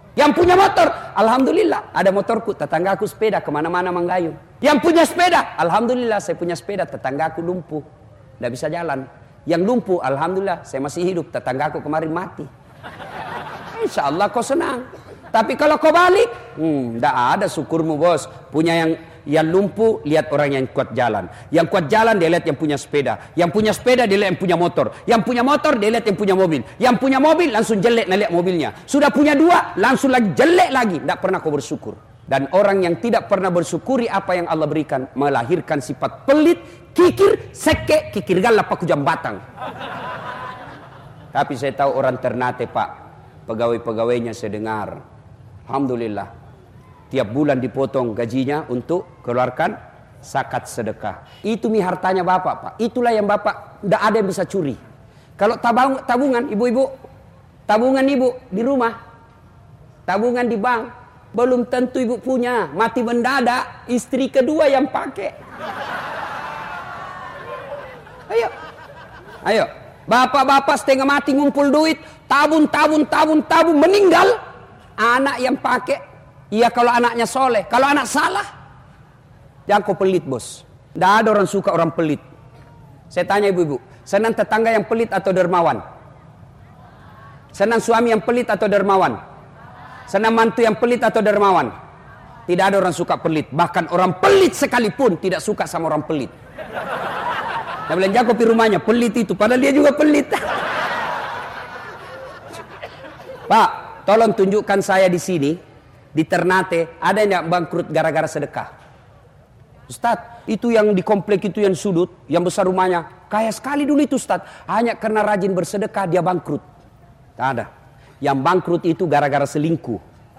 Yang punya motor, alhamdulillah ada motorku, tetanggaku sepeda kemana-mana menggayung. Yang punya sepeda, alhamdulillah saya punya sepeda, tetanggaku lumpuh, tidak bisa jalan. Yang lumpuh, alhamdulillah saya masih hidup, tetanggaku kemarin mati. Insya Allah kau senang. Tapi kalau kau balik, hmm, tidak ada syukurmu bos. Punya yang yang lumpuh, lihat orang yang kuat jalan. Yang kuat jalan, dia lihat yang punya sepeda. Yang punya sepeda, dia lihat yang punya motor. Yang punya motor, dia lihat yang punya mobil. Yang punya mobil, langsung jelek lihat mobilnya. Sudah punya dua, langsung lagi jelek lagi. Tidak pernah kau bersyukur. Dan orang yang tidak pernah bersyukuri apa yang Allah berikan, melahirkan sifat pelit, kikir, seke, kikir galap, paku jam batang. Tapi saya tahu orang Ternate pak, pegawai-pegawainya saya dengar, alhamdulillah, tiap bulan dipotong gajinya untuk keluarkan zakat sedekah. Itu mi hartanya bapak pak. Itulah yang bapak tidak ada yang bisa curi. Kalau tabung, tabungan ibu-ibu, tabungan ibu di rumah, tabungan di bank, belum tentu ibu punya. Mati mendadak, istri kedua yang pakai. Ayo, ayo, bapak-bapak setengah mati ngumpul duit, tabung, tabung, tabung, tabung, meninggal, anak yang pakai. Iya kalau anaknya soleh, kalau anak salah, jangan kau pelit bos. Tidak ada orang suka orang pelit. Saya tanya ibu-ibu, senang tetangga yang pelit atau dermawan? Senang suami yang pelit atau dermawan? Senang mantu yang pelit atau dermawan? Tidak ada orang suka pelit. Bahkan orang pelit sekalipun tidak suka sama orang pelit. Saya bilang jago di rumahnya, pelit itu, padahal dia juga pelit. Pak, tolong tunjukkan saya di sini, di Ternate, ada yang bangkrut gara-gara sedekah? Ustadz, itu yang di komplek itu yang sudut, yang besar rumahnya, kaya sekali dulu itu Ustadz. Hanya karena rajin bersedekah dia bangkrut. Tak ada. Yang bangkrut itu gara-gara selingkuh.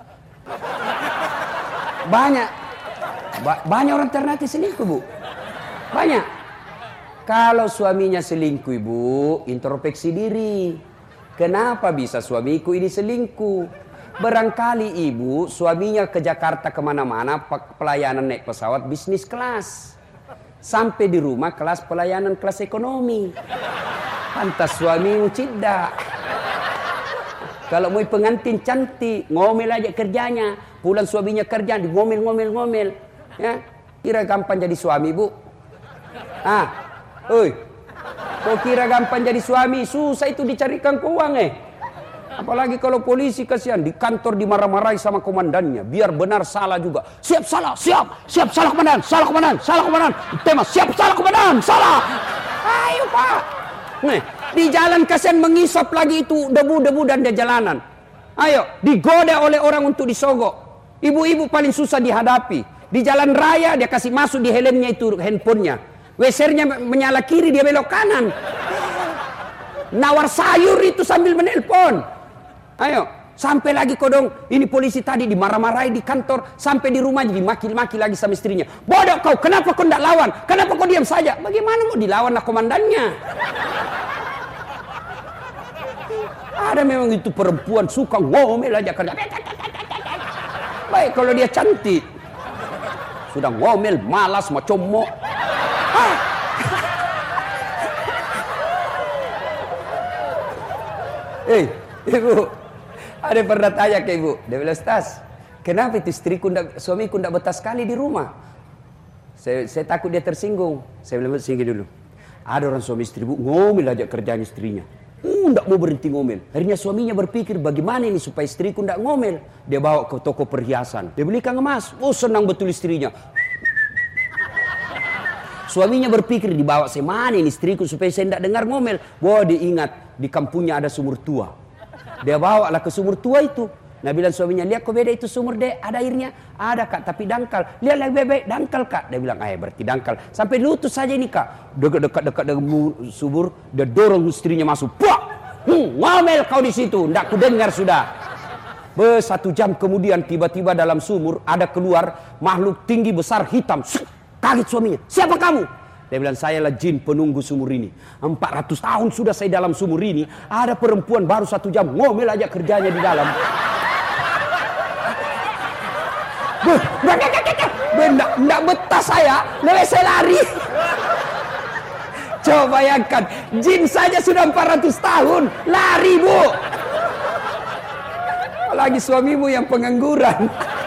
Banyak. Ba banyak orang Ternate selingkuh bu. Banyak. Kalau suaminya selingkuh ibu, introspeksi diri. Kenapa bisa suamiku ini selingkuh? Barangkali ibu, suaminya ke Jakarta kemana-mana, pelayanan naik pesawat bisnis kelas. Sampai di rumah kelas pelayanan kelas ekonomi. Pantas suamimu tidak. Kalau mau pengantin cantik, ngomel aja kerjanya. Pulang suaminya kerja, di ngomel-ngomel-ngomel. Ya, kira gampang jadi suami bu? Ah, oi, kau kira gampang jadi suami? Susah itu dicarikan uang eh. Apalagi kalau polisi kasihan di kantor dimarah-marahi sama komandannya. Biar benar salah juga. Siap salah, siap, siap salah komandan, salah komandan, salah komandan. Tema siap salah komandan, salah. Ayo pak. Nih, di jalan kasihan mengisap lagi itu debu-debu dan di jalanan. Ayo, digoda oleh orang untuk disogok. Ibu-ibu paling susah dihadapi. Di jalan raya dia kasih masuk di helmnya itu handphonenya. Wesernya menyala kiri, dia belok kanan. Nawar sayur itu sambil menelpon. Ayo, sampai lagi kodong. Ini polisi tadi dimarah-marahi di kantor. Sampai di rumah dimaki-maki lagi sama istrinya. Bodoh kau, kenapa kau tidak lawan? Kenapa kau diam saja? Bagaimana mau dilawan lah komandannya? Ada memang itu perempuan suka ngomel aja kerja. Baik kalau dia cantik. Sudah ngomel, malas, mau comok. Ah. Eh, ibu, ada pernah tanya ke ibu, dia bilang, Ustaz, kenapa itu istriku ndak, suamiku ndak betah sekali di rumah? Saya, saya takut dia tersinggung. Saya bilang, singgi dulu. Ada orang suami istri bu, ngomel aja kerjaan istrinya. Uh, ndak mau berhenti ngomel. Akhirnya suaminya berpikir, bagaimana ini supaya istriku ndak ngomel? Dia bawa ke toko perhiasan. Dia belikan emas. Oh, senang betul istrinya. Suaminya berpikir, dibawa saya mana ini istriku supaya saya tidak dengar ngomel. Wah, dia ingat di kampungnya ada sumur tua. Dia bawa lah ke sumur tua itu. Nah bilang suaminya, lihat kok beda itu sumur dek, ada airnya? Ada kak, tapi dangkal. Lihat lagi bebek, dangkal kak. Dia bilang, eh berarti dangkal. Sampai lutut saja ini kak. Dekat-dekat dengan sumur, dia dorong istrinya masuk. Puak! Hmm, ngomel kau di situ, ndak ku dengar sudah. Be, satu jam kemudian tiba-tiba dalam sumur ada keluar makhluk tinggi besar hitam. Kaget suaminya, siapa kamu? Dia bilang, saya lah jin penunggu sumur ini. empat ratus tahun sudah saya dalam sumur ini. Ada perempuan baru satu jam ngomel aja kerjanya di dalam. Tidak betah saya, lebih saya lari. Coba bayangkan, jin saja sudah empat ratus tahun, lari bu. apalagi suamimu yang pengangguran.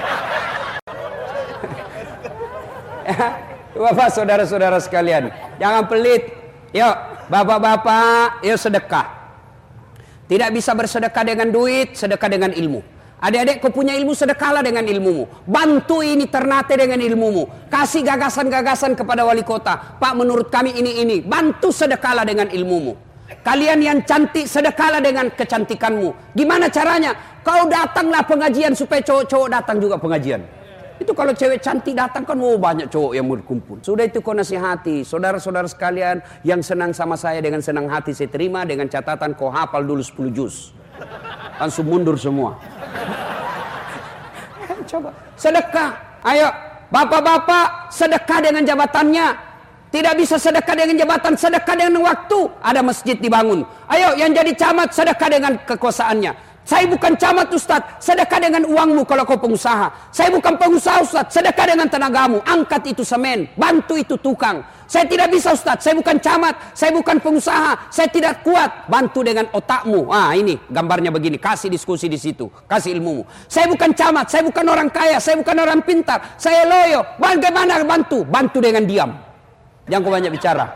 Ya, Bapak, saudara-saudara sekalian, jangan pelit. Yuk, bapak-bapak, yuk sedekah. Tidak bisa bersedekah dengan duit, sedekah dengan ilmu. Adik-adik, kau punya ilmu, sedekahlah dengan ilmumu. Bantu ini Ternate dengan ilmumu. Kasih gagasan-gagasan kepada wali kota. Pak, menurut kami ini ini. Bantu sedekahlah dengan ilmumu. Kalian yang cantik, sedekahlah dengan kecantikanmu. Gimana caranya? Kau datanglah pengajian supaya cowok-cowok datang juga pengajian. Itu kalau cewek cantik datang kan, oh banyak cowok yang berkumpul. Sudah itu kau nasihati. Saudara-saudara sekalian yang senang sama saya, dengan senang hati saya terima, dengan catatan kau hafal dulu sepuluh juz. Langsung mundur semua. Coba sedekah. Ayo bapak-bapak, sedekah dengan jabatannya. Tidak bisa sedekah dengan jabatan, sedekah dengan waktu. Ada masjid dibangun. Ayo yang jadi camat, sedekah dengan kekuasaannya. Saya bukan camat Ustaz, sedekah dengan uangmu kalau kau pengusaha. Saya bukan pengusaha Ustaz, sedekah dengan tenagamu. Angkat itu semen, bantu itu tukang. Saya tidak bisa Ustaz, saya bukan camat, saya bukan pengusaha, saya tidak kuat. Bantu dengan otakmu. Ah, ini gambarnya begini, kasih diskusi di situ, kasih ilmumu. Saya bukan camat, saya bukan orang kaya, saya bukan orang pintar, saya loyo. Bagaimana bantu? Bantu dengan diam. Jangan kau banyak bicara.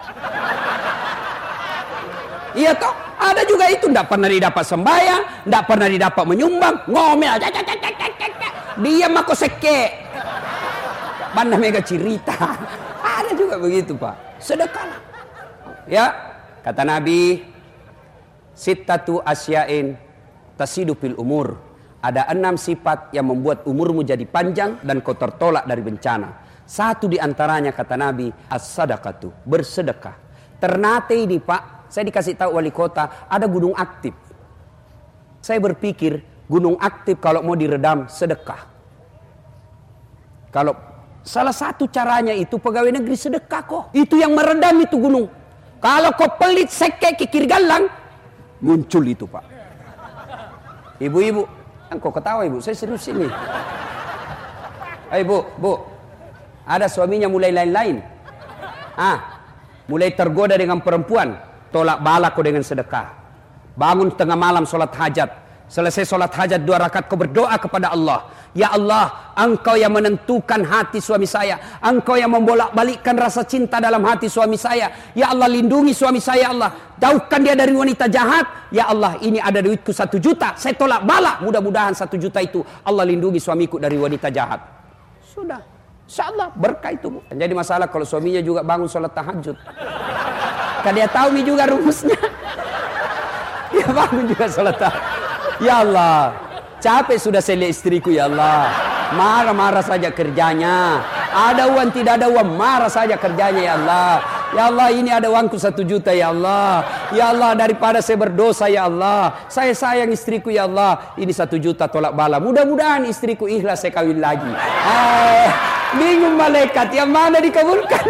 Iya toh, ada juga itu, tidak pernah didapat sembahyang, tidak pernah didapat menyumbang, ngomel aja, diam aku seke. Mana mega cerita. Ada juga begitu Pak. Sedekahlah. Ya, kata Nabi, sittatu asya'in tasidu fil umur. Ada enam sifat yang membuat umurmu jadi panjang dan kau tertolak dari bencana. Satu di antaranya kata Nabi, as-sadaqatu, bersedekah. Ternate ini Pak, saya dikasih tahu wali kota, ada gunung aktif. Saya berpikir, gunung aktif kalau mau diredam, sedekah. Kalau salah satu caranya itu pegawai negeri sedekah kok. Itu yang meredam itu gunung. Kalau kau pelit, seke, kikir galang, muncul itu Pak. Ibu-ibu, kan kau ketawa ibu, saya serius ini. Ayo bu, bu, ada suaminya mulai lain-lain. Ah, mulai tergoda dengan perempuan. Tolak bala kau dengan sedekah. Bangun tengah malam solat hajat. Selesai solat hajat dua rakaat kau berdoa kepada Allah. Ya Allah, Engkau yang menentukan hati suami saya. Engkau yang membolak-balikkan rasa cinta dalam hati suami saya. Ya Allah, lindungi suami saya Allah. Jauhkan dia dari wanita jahat. Ya Allah, ini ada duitku satu juta. Saya tolak bala. Mudah-mudahan satu juta itu Allah lindungi suamiku dari wanita jahat. Sudah. InsyaAllah berkah itu bu. Jadi masalah kalau suaminya juga bangun solat tahajud. Kan dia tahu nih juga rumusnya. Dia bangun juga sholat. Ya Allah, capek sudah saya lihat istriku ya Allah. Marah-marah saja kerjanya. Ada uang tidak ada uang, marah saja kerjanya ya Allah. Ya Allah, ini ada uangku satu juta ya Allah. Ya Allah, daripada saya berdosa ya Allah. Saya sayang istriku ya Allah. Ini satu juta tolak bala. Mudah-mudahan istriku ikhlas saya kawin lagi. Eh, bingung malaikat, yang mana dikabulkan?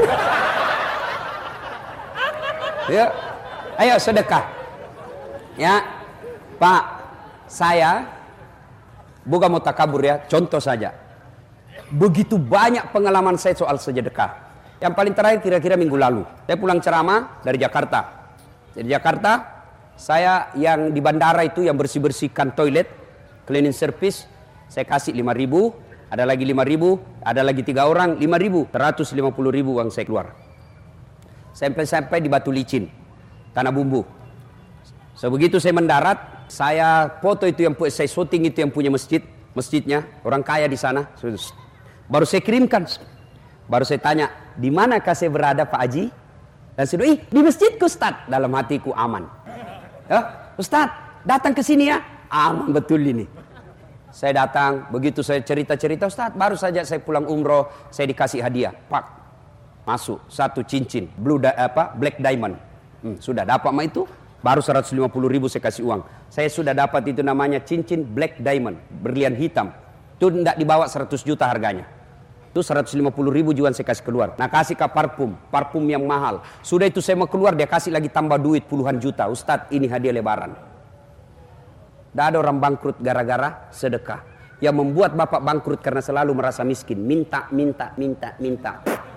Ya, ayo sedekah. Ya, Pak, saya bukan mau takabur ya, contoh saja. Begitu banyak pengalaman saya soal sedekah. Yang paling terakhir kira-kira minggu lalu, saya pulang ceramah dari Jakarta. Dari Jakarta, saya yang di bandara itu yang bersih-bersihkan toilet, cleaning service, saya kasih lima ribu, ada lagi lima ribu, ada lagi tiga orang, lima ribu, seratus lima puluh ribu uang saya keluar. Sampai-sampai di Batu Licin, tanah bumbu. Sebegitu saya mendarat, saya foto itu yang saya syuting itu yang punya masjid, masjidnya orang kaya di sana. Baru saya kirimkan, baru saya tanya, di manakah saya berada Pak Haji? Dan saya bilang, ih di masjidku Ustaz. Dalam hatiku aman. Ya, Ustaz, datang ke sini ya, aman betul ini. Saya datang, begitu saya cerita-cerita, Ustaz, baru saja saya pulang umroh, saya dikasih hadiah, Pak. Masuk satu cincin blue da, apa black diamond. Hmm, sudah dapat mah itu baru seratus lima puluh ribu saya kasih uang. Saya sudah dapat itu namanya cincin black diamond, berlian hitam. Itu tidak dibawa seratus juta harganya. Itu seratus lima puluh ribu juga saya kasih keluar. Nah kasih ke parfum, parfum yang mahal. Sudah itu saya mau keluar dia kasih lagi tambah duit puluhan juta. Ustadz ini hadiah lebaran. Tidak ada orang bangkrut gara-gara sedekah. Yang membuat bapak bangkrut karena selalu merasa miskin. Minta, minta, minta, minta.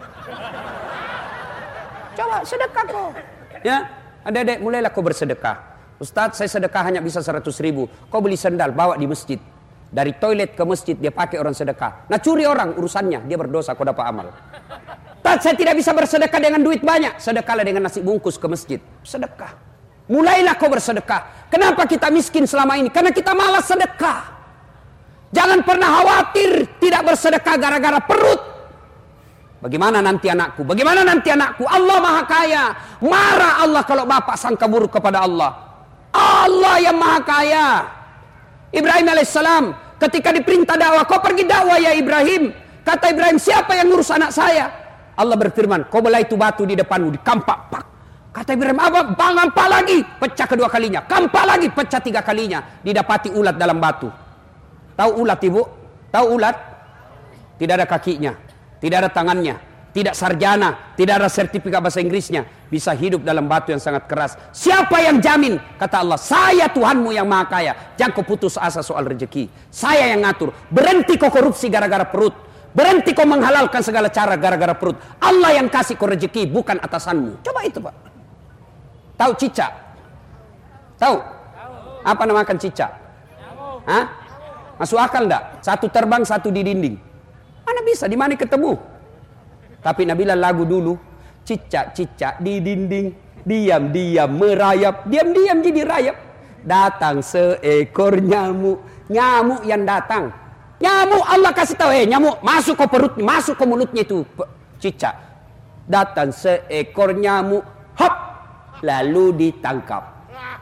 Coba sedekah kok. Ya, adik-adik mulailah kau bersedekah. Ustadz saya sedekah hanya bisa seratus ribu. Kau beli sendal bawa di masjid. Dari toilet ke masjid dia pakai orang sedekah. Nah curi orang urusannya, dia berdosa, kau dapat amal. Tak, saya tidak bisa bersedekah dengan duit banyak. Sedekahlah dengan nasi bungkus ke masjid. Sedekah. Mulailah kau bersedekah. Kenapa kita miskin selama ini? Karena kita malas sedekah. Jangan pernah khawatir tidak bersedekah gara-gara perut. Bagaimana nanti anakku? Bagaimana nanti anakku? Allah Maha Kaya. Marah Allah kalau bapak sangka buruk kepada Allah. Allah yang Maha Kaya. Ibrahim alaihissalam ketika diperintah dakwah, kau pergi dakwah ya Ibrahim. Kata Ibrahim, siapa yang ngurus anak saya? Allah berfirman, kau belah itu batu di depanmu, dikampak. Pak. Kata Ibrahim, apa? Bang, kampak lagi. Pecah kedua kalinya. Kampak lagi, pecah tiga kalinya. Didapati ulat dalam batu. Tahu ulat ibu? Tahu ulat? Tidak ada kakinya, tidak ada tangannya, tidak sarjana, tidak ada sertifikat bahasa Inggrisnya. Bisa hidup dalam batu yang sangat keras. Siapa yang jamin? Kata Allah, saya Tuhanmu yang Maha Kaya. Jangan kau putus asa soal rezeki. Saya yang ngatur. Berhenti kau korupsi gara-gara perut. Berhenti kau menghalalkan segala cara gara-gara perut. Allah yang kasih kau rezeki, bukan atasanmu. Coba itu Pak. Tahu cicak? Tahu? Apa namakan cicak? Hah? Masuk akal enggak? Satu terbang, satu di dinding. Mana bisa? Di mana ketemu? Tapi Nabila lagu dulu. Cicak-cicak di dinding, diam-diam merayap, diam-diam jadi rayap. Datang seekor nyamuk, nyamuk yang datang. Nyamuk Allah kasih tahu, eh nyamuk masuk ke perut, masuk ke mulutnya itu cicak. Datang seekor nyamuk, hop, lalu ditangkap.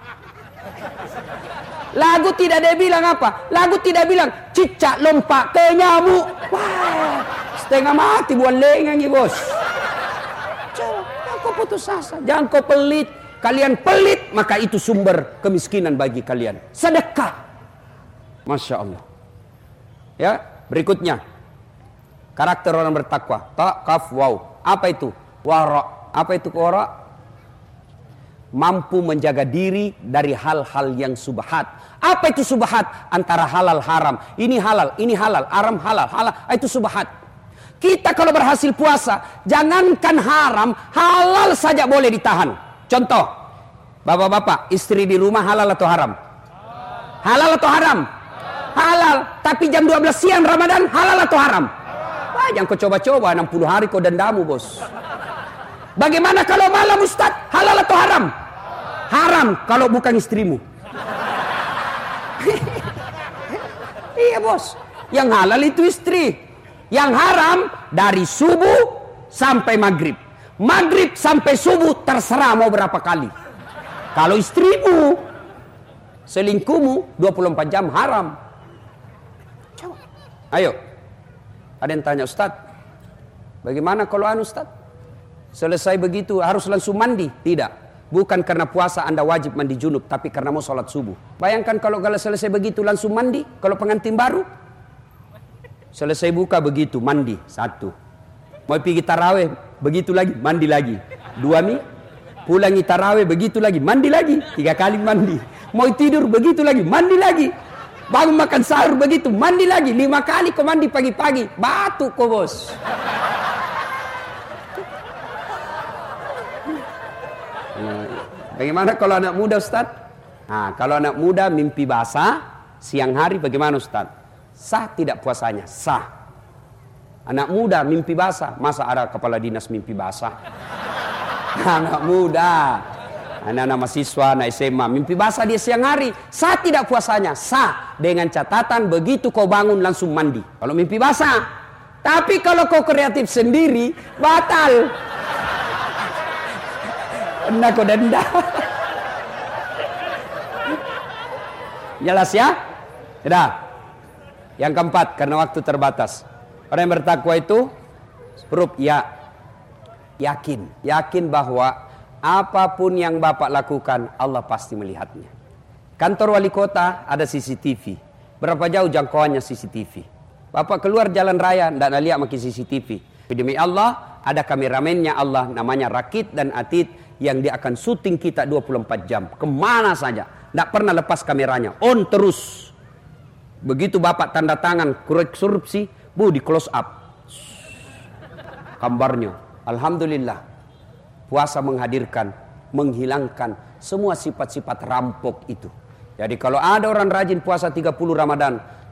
Lagu tidak ada bilang apa? Lagu tidak bilang cicak lompat ke nyamuk. Wah, setengah mati buat lengan nih bos. Jangan kau putus asa, jangan kau pelit. Kalian pelit, maka itu sumber kemiskinan bagi kalian. Sedekah. Masya Allah. Ya, berikutnya. Karakter orang bertakwa. Ta, kaf, waw. Apa itu? Wara. Apa itu wara? Mampu menjaga diri dari hal-hal yang subhat. Apa itu subhat? Antara halal haram. Ini halal, ini halal, haram halal, halal. Itu subhat. Kita kalau berhasil puasa, jangankan haram, halal saja boleh ditahan. Contoh, bapak-bapak, istri di rumah halal atau haram? Halal atau haram? Halal. Tapi jam dua belas siang Ramadan, halal atau haram? Wah, jangan kau coba-coba, enam puluh hari kau dendamu bos. Bagaimana kalau malam Ustaz? Halal atau haram? Haram kalau bukan istrimu. Iya bos. Yang halal itu istri. Yang haram dari subuh sampai maghrib. Maghrib sampai subuh terserah mau berapa kali. Kalau istrimu, selingkuhmu dua puluh empat jam haram. Coba. Ayo. Ada yang tanya, Ustaz, bagaimana kalau anu Ustaz? Selesai begitu harus langsung mandi? Tidak. Bukan karena puasa Anda wajib mandi junub, tapi karena mau sholat subuh. Bayangkan kalau kalau selesai begitu langsung mandi, kalau pengantin baru. Selesai buka begitu, mandi. Satu. Mau pergi tarawih, begitu lagi, mandi lagi. Dua nih, pulangi tarawih, begitu lagi, mandi lagi. Tiga kali mandi. Mau tidur, begitu lagi, mandi lagi. Bangun makan sahur, begitu, mandi lagi. Lima kali kau mandi pagi-pagi. Batu kau bos. Bagaimana kalau anak muda Ustaz? Nah, kalau anak muda mimpi basah, siang hari bagaimana Ustaz? Sah tidak puasanya? Sah. Anak muda mimpi basah. Masa ada kepala dinas mimpi basah? Anak muda, anak-anak mahasiswa, anak S M A mimpi basah dia siang hari. Sah tidak puasanya? Sah. Dengan catatan begitu kau bangun langsung mandi. Kalau mimpi basah. Tapi kalau kau kreatif sendiri, batal. Kena kau denda. Jelas ya? Sudah. Yang keempat, karena waktu terbatas. Orang yang bertakwa itu huruf ya. Yakin. Yakin bahwa apapun yang Bapak lakukan, Allah pasti melihatnya. Kantor wali kota ada C C T V. Berapa jauh jangkauannya C C T V? Bapak keluar jalan raya, tidak lihat makin C C T V. Demi Allah, ada kameramennya Allah, namanya Rakit dan Atid, yang dia akan syuting kita dua puluh empat jam. Kemana saja. Tidak pernah lepas kameranya. On terus. Begitu Bapak tanda tangan korupsi, bu di close up gambarnya. Alhamdulillah, puasa menghadirkan, menghilangkan semua sifat-sifat rampok itu. Jadi kalau ada orang rajin puasa tiga puluh Ramadan,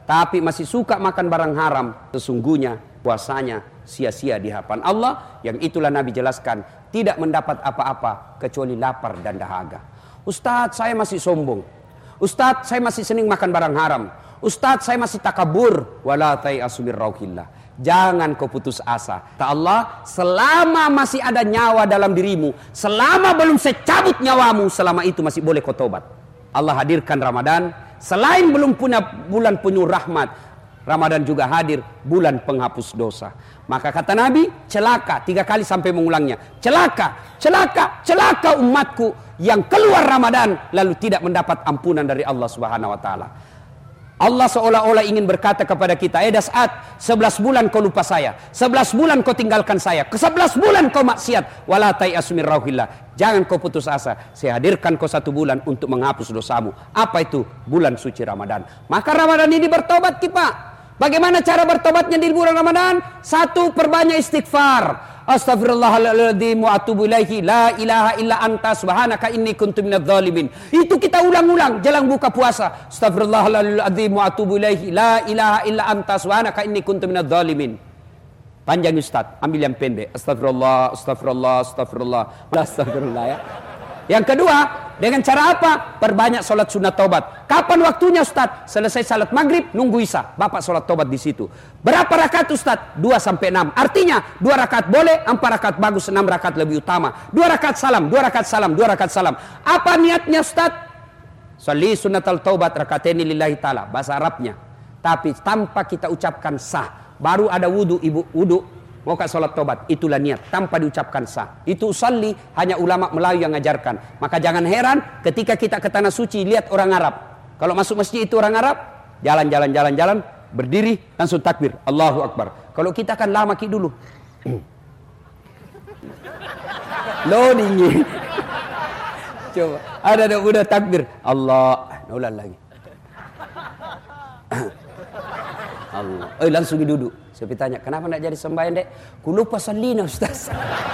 tapi masih suka makan barang haram, sesungguhnya puasanya sia-sia di hadapan Allah, yang itulah Nabi jelaskan tidak mendapat apa-apa kecuali lapar dan dahaga. Ustadz, saya masih sombong. Ustadz, saya masih senang makan barang haram. Ustadz, saya masih takabur. Wala tai'asu min rauhillah. Jangan kau putus asa. Kata Allah, selama masih ada nyawa dalam dirimu, selama belum saya cabut nyawamu, selama itu masih boleh kau tobat. Allah hadirkan Ramadan, selain belum punya bulan penuh rahmat, Ramadan juga hadir bulan penghapus dosa. Maka kata Nabi, celaka, tiga kali sampai mengulangnya. Celaka, celaka, celaka umatku yang keluar Ramadan lalu tidak mendapat ampunan dari Allah Subhanahu wa taala. Allah seolah-olah ingin berkata kepada kita, eh Das'ad, sebelas bulan kau lupa saya, sebelas bulan kau tinggalkan saya, ke sebelas bulan kau maksiat, wala tai'asu min rauhillah. Jangan kau putus asa, saya hadirkan kau satu bulan untuk menghapus dosamu. Apa itu? Bulan suci Ramadan. Maka Ramadan ini bertobat kita. Bagaimana cara bertobatnya di bulan Ramadan? Satu, perbanyak istighfar. Astaghfirullahaladzim wa atubu ilaihi, la ilaha illa anta subhanaka inni kuntu minadz zalimin. Itu kita ulang-ulang jelang buka puasa. Astaghfirullahaladzim wa atubu ilaihi, la ilaha illa anta subhanaka inni kuntu minadz zalimin. Panjang Ustaz, ambil yang pendek. Astagfirullah, astagfirullah, astagfirullah. Astagfirullah ya. Yang kedua, dengan cara apa? Perbanyak sholat sunat taubat. Kapan waktunya Ustaz? Selesai salat maghrib, nunggu isya. Bapak sholat taubat di situ. Berapa rakaat Ustaz? Dua sampai enam. Artinya, dua rakaat boleh, empat rakaat bagus, enam rakaat lebih utama. Dua rakaat salam, dua rakaat salam, dua rakaat salam. Apa niatnya Ustaz? Salli sunatal taubat rakataini lillahi ta'ala. Bahasa Arabnya. Tapi tanpa kita ucapkan sah. Baru ada wudu, ibu, wudu. Mau ke sholat tobat, itulah niat, tanpa diucapkan sah. Itu usalli, hanya ulama Melayu yang ngajarkan. Maka jangan heran ketika kita ke tanah suci, lihat orang Arab. Kalau masuk masjid itu orang Arab, jalan-jalan, jalan-jalan, berdiri, langsung takbir, Allahu Akbar. Kalau kita kan lama ki dulu. Loading. Coba, ada ada udah takbir, Allah, ulang lagi. Allah, eh langsung duduk. Saya tanya, kenapa nak jadi sembahyang dek? Ku lupa salina Ustaz.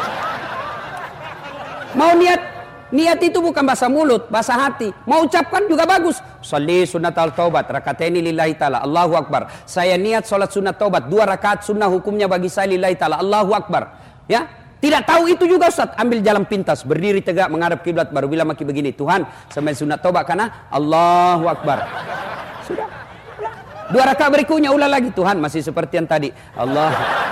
Mau niat, niat itu bukan bahasa mulut, bahasa hati. Mau ucapkan juga bagus. Salli sunatal taubat rakataini lillahi ta'ala, Allahu Akbar. Saya niat solat sunat taubat, dua rakaat sunnah hukumnya bagi saya lillahi ta'ala, Allahu Akbar. Ya, tidak tahu itu juga Ustaz, ambil jalan pintas, berdiri tegak menghadap kiblat, baru bilang maki begini, Tuhan, sampai sunat taubat karena Allahu Akbar. Sudah. Dua rakaat berikutnya ulang lagi, Tuhan masih seperti yang tadi, Allah.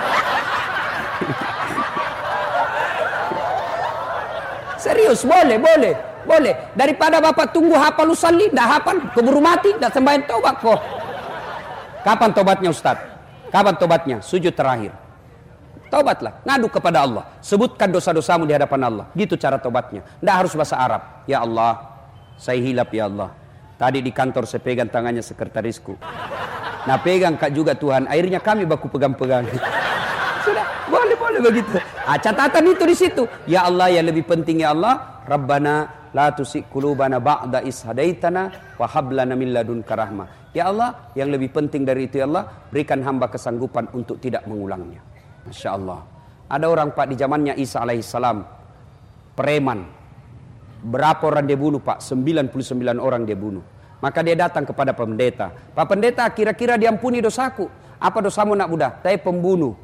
Serius, boleh, boleh, boleh. Daripada bapak tunggu hafal usalli, dah hafal, keburu mati, dah sembahyang tobat kok. Kapan tobatnya Ustaz? Kapan tobatnya? Sujud terakhir. Tobatlah, ngadu kepada Allah, sebutkan dosa-dosamu di hadapan Allah. Gitu cara tobatnya. Nggak harus bahasa Arab. Ya Allah, saya hilap ya Allah. Tadi di kantor saya pegang tangannya sekretarisku. Nah pegang kak juga Tuhan. Akhirnya kami baku pegang-pegang. Sudah, boleh boleh begitu. Ah, catatan itu di situ. Ya Allah, yang lebih penting ya Allah, Rabbana la tusik qulubana ba'da is hadaitana wa hab lana min ladunka rahmah. Ya Allah, yang lebih penting dari itu ya Allah, berikan hamba kesanggupan untuk tidak mengulangnya. Masya Allah. Ada orang Pak di zamannya Isa alaihissalam, preman. Berapa orang dia bunuh Pak? sembilan puluh sembilan orang dia bunuh. Maka dia datang kepada pendeta. Pak pendeta, kira-kira diampuni dosaku. Apa dosamu nak muda? Saya pembunuh.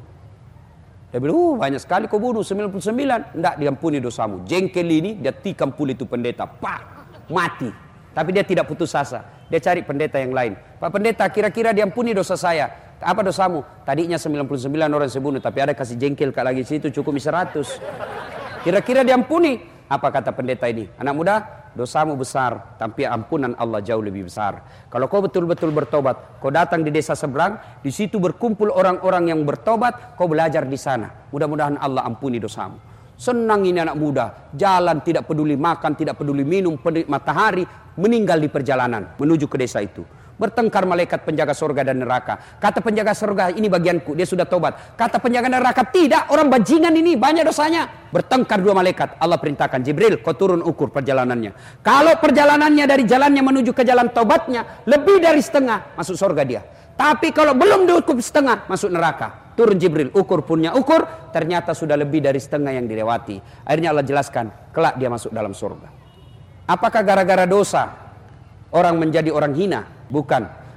Dia bilang, uh, banyak sekali kau bunuh, sembilan puluh sembilan. Tidak diampuni dosamu. Jengkel ini, dia tikam puli itu pendeta. Pak, mati. Tapi dia tidak putus asa. Dia cari pendeta yang lain. Pak pendeta, kira-kira diampuni dosa saya. Apa dosamu? Tadinya sembilan puluh sembilan orang saya bunuh. Tapi ada kasih jengkel kak lagi situ, cukup seratus. Kira-kira diampuni. Apa kata pendeta ini? Anak muda, dosamu besar, tapi ampunan Allah jauh lebih besar. Kalau kau betul-betul bertobat, kau datang di desa seberang, di situ berkumpul orang-orang yang bertobat, kau belajar di sana. Mudah-mudahan Allah ampuni dosamu. Senang ini anak muda, jalan tidak peduli makan, tidak peduli minum, peduli matahari, meninggal di perjalanan menuju ke desa itu. Bertengkar malaikat penjaga surga dan neraka. Kata penjaga surga, ini bagianku, dia sudah tobat. Kata penjaga neraka, tidak, orang bajingan ini, banyak dosanya. Bertengkar dua malaikat. Allah perintahkan, Jibril, kau turun ukur perjalanannya. Kalau perjalanannya dari jalannya menuju ke jalan tobatnya, lebih dari setengah, masuk surga dia. Tapi kalau belum diukur setengah, masuk neraka. Turun Jibril, ukur punya ukur, ternyata sudah lebih dari setengah yang dilewati. Akhirnya Allah jelaskan, kelak dia masuk dalam surga. Apakah gara-gara dosa orang menjadi orang hina? Bukan.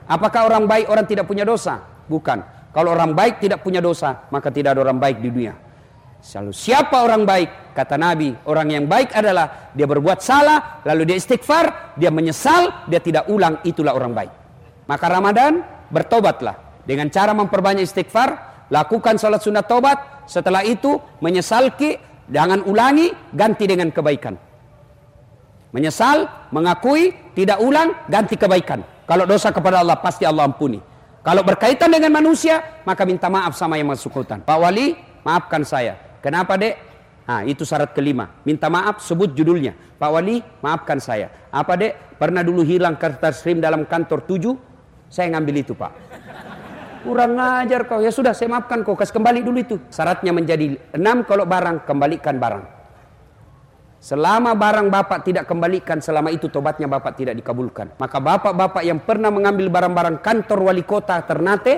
Apakah orang baik orang tidak punya dosa? Bukan. Kalau orang baik tidak punya dosa, maka tidak ada orang baik di dunia. Selalu siapa orang baik? Kata Nabi, orang yang baik adalah dia berbuat salah, lalu dia istighfar, dia menyesal, dia tidak ulang, itulah orang baik. Maka Ramadan, bertobatlah. Dengan cara memperbanyak istighfar, lakukan salat sunat tobat, setelah itu menyesal ki, jangan ulangi, ganti dengan kebaikan. Menyesal, mengakui, tidak ulang, ganti kebaikan. Kalau dosa kepada Allah, pasti Allah ampuni. Kalau berkaitan dengan manusia, maka minta maaf sama yang bersangkutan. Pak Wali, maafkan saya. Kenapa, Dek? Nah, itu syarat kelima. Minta maaf, sebut judulnya. Pak Wali, maafkan saya. Apa, Dek? Pernah dulu hilang kertas krim dalam kantor tujuh? Saya ngambil itu, Pak. Kurang ajar kau. Ya sudah, saya maafkan kau. Kasih kembali dulu itu. Syaratnya menjadi enam. Kalau barang, kembalikan barang. Selama barang bapak tidak kembalikan, selama itu tobatnya bapak tidak dikabulkan. Maka bapak-bapak yang pernah mengambil barang-barang kantor wali kota Ternate,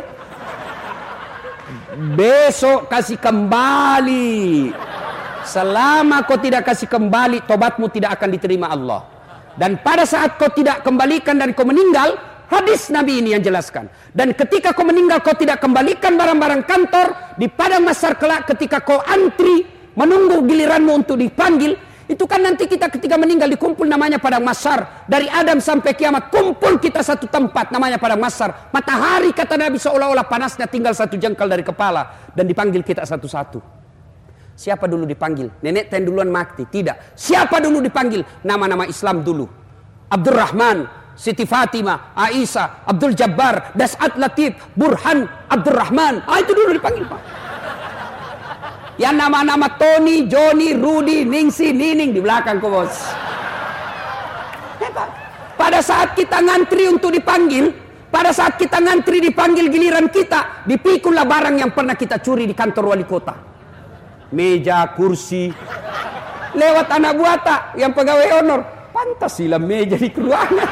besok kasih kembali. Selama kau tidak kasih kembali, tobatmu tidak akan diterima Allah. Dan pada saat kau tidak kembalikan dan kau meninggal, hadis Nabi ini yang jelaskan. Dan ketika kau meninggal, kau tidak kembalikan barang-barang kantor, di padang mahsyar kelak ketika kau antri menunggu giliranmu untuk dipanggil, itu kan nanti kita ketika meninggal dikumpul namanya padang mahsyar. Dari Adam sampai kiamat kumpul kita satu tempat namanya padang mahsyar. Matahari kata Nabi seolah-olah panasnya tinggal satu jengkal dari kepala. Dan dipanggil kita satu-satu. Siapa dulu dipanggil? Nenek ten duluan mati? Tidak. Siapa dulu dipanggil? Nama-nama Islam dulu. Abdurrahman, Siti Fatimah, Aisyah, Abdul Jabbar, Das'at Latif, Burhan, Abdurrahman. Ah, itu dulu dipanggil, Pak. Yang nama-nama Tony, Johnny, Rudy, Ningsi, Nining di belakang kok, bos. Pada saat kita ngantri untuk dipanggil, pada saat kita ngantri dipanggil giliran kita, dipikullah barang yang pernah kita curi di kantor wali kota. Meja, kursi. Lewat anak buah tak, yang pegawai honor. Pantas silam meja di ruangan.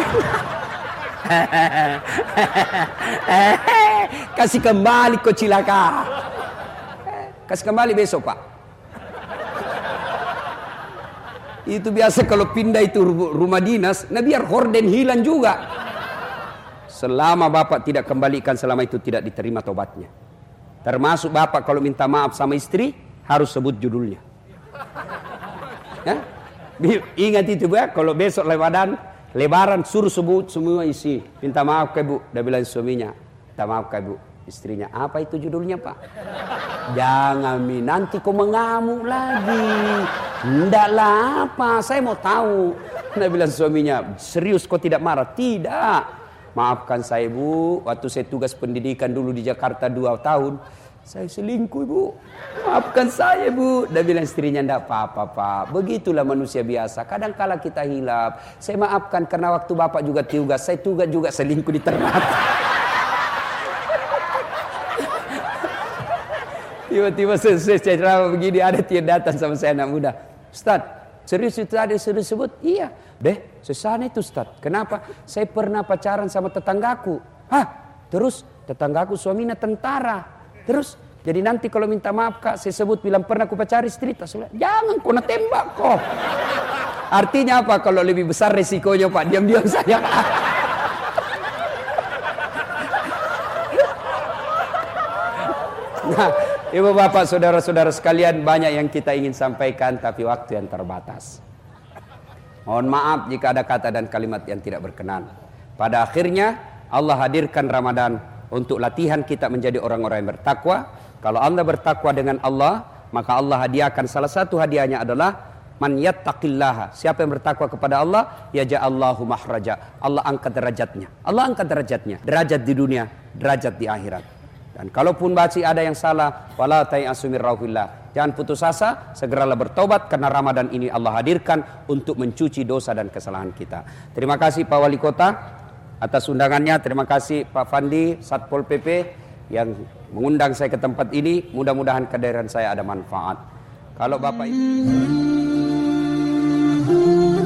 Kasih kembali kau cilaka. Kasih kembali besok, Pak. Itu biasa kalau pindah itu rumah dinas, nah biar horden hilang juga. Selama bapak tidak kembalikan, selama itu tidak diterima tobatnya. Termasuk bapak kalau minta maaf sama istri, harus sebut judulnya. Ya? Ingat itu, ya, kalau besok lebaran, lebaran suruh sebut semua isi. Minta maaf ke Bu, dia bilang suaminya. Minta maaf ke Bu, istrinya. Apa itu judulnya, Pak? Jangan Mi, nanti kau mengamuk lagi. Ndaklah apa, saya mau tahu. Dia bilang suaminya, serius kau tidak marah? Tidak. Maafkan saya Bu, waktu saya tugas pendidikan dulu di Jakarta dua tahun, saya selingkuh Bu. Maafkan saya Bu. Dia bilang istrinya, ndak apa-apa Pak. Begitulah manusia biasa. Kadang kala kita hilap. Saya maafkan karena waktu bapak juga tugas, saya tugas juga selingkuh di Ternate. Tiba-tiba selesai ceramah begini, ada dia datang sama saya anak muda. Ustaz, serius itu ada serius sebut? Iya. Deh, sesana itu Ustaz. Kenapa? Saya pernah pacaran sama tetanggaku. Hah? Terus tetanggaku suaminya tentara. Terus, jadi nanti kalau minta maaf Kak, saya sebut bilang pernah aku pacari istri. Jangan kau nak tembak kok. Artinya apa? Kalau lebih besar resikonya Pak, diam-diam saya. Nah, Ibu bapak saudara-saudara sekalian, banyak yang kita ingin sampaikan tapi waktu yang terbatas. Mohon maaf jika ada kata dan kalimat yang tidak berkenan. Pada akhirnya Allah hadirkan Ramadan untuk latihan kita menjadi orang-orang yang bertakwa. Kalau Anda bertakwa dengan Allah, maka Allah hadiahkan salah satu hadiahnya adalah man yattaqillaha. Siapa yang bertakwa kepada Allah, yaj'allahu mahraja. Allah angkat derajatnya. Allah angkat derajatnya. Derajat di dunia, derajat di akhirat. Dan kalaupun masih ada yang salah, wala tayasu mir rauhillah. Jangan putus asa, segeralah bertobat karena Ramadan ini Allah hadirkan untuk mencuci dosa dan kesalahan kita. Terima kasih Pak Wali Kota atas undangannya. Terima kasih Pak Fandi Satpol P P yang mengundang saya ke tempat ini. Mudah-mudahan kehadiran saya ada manfaat. Kalau Bapak Ibu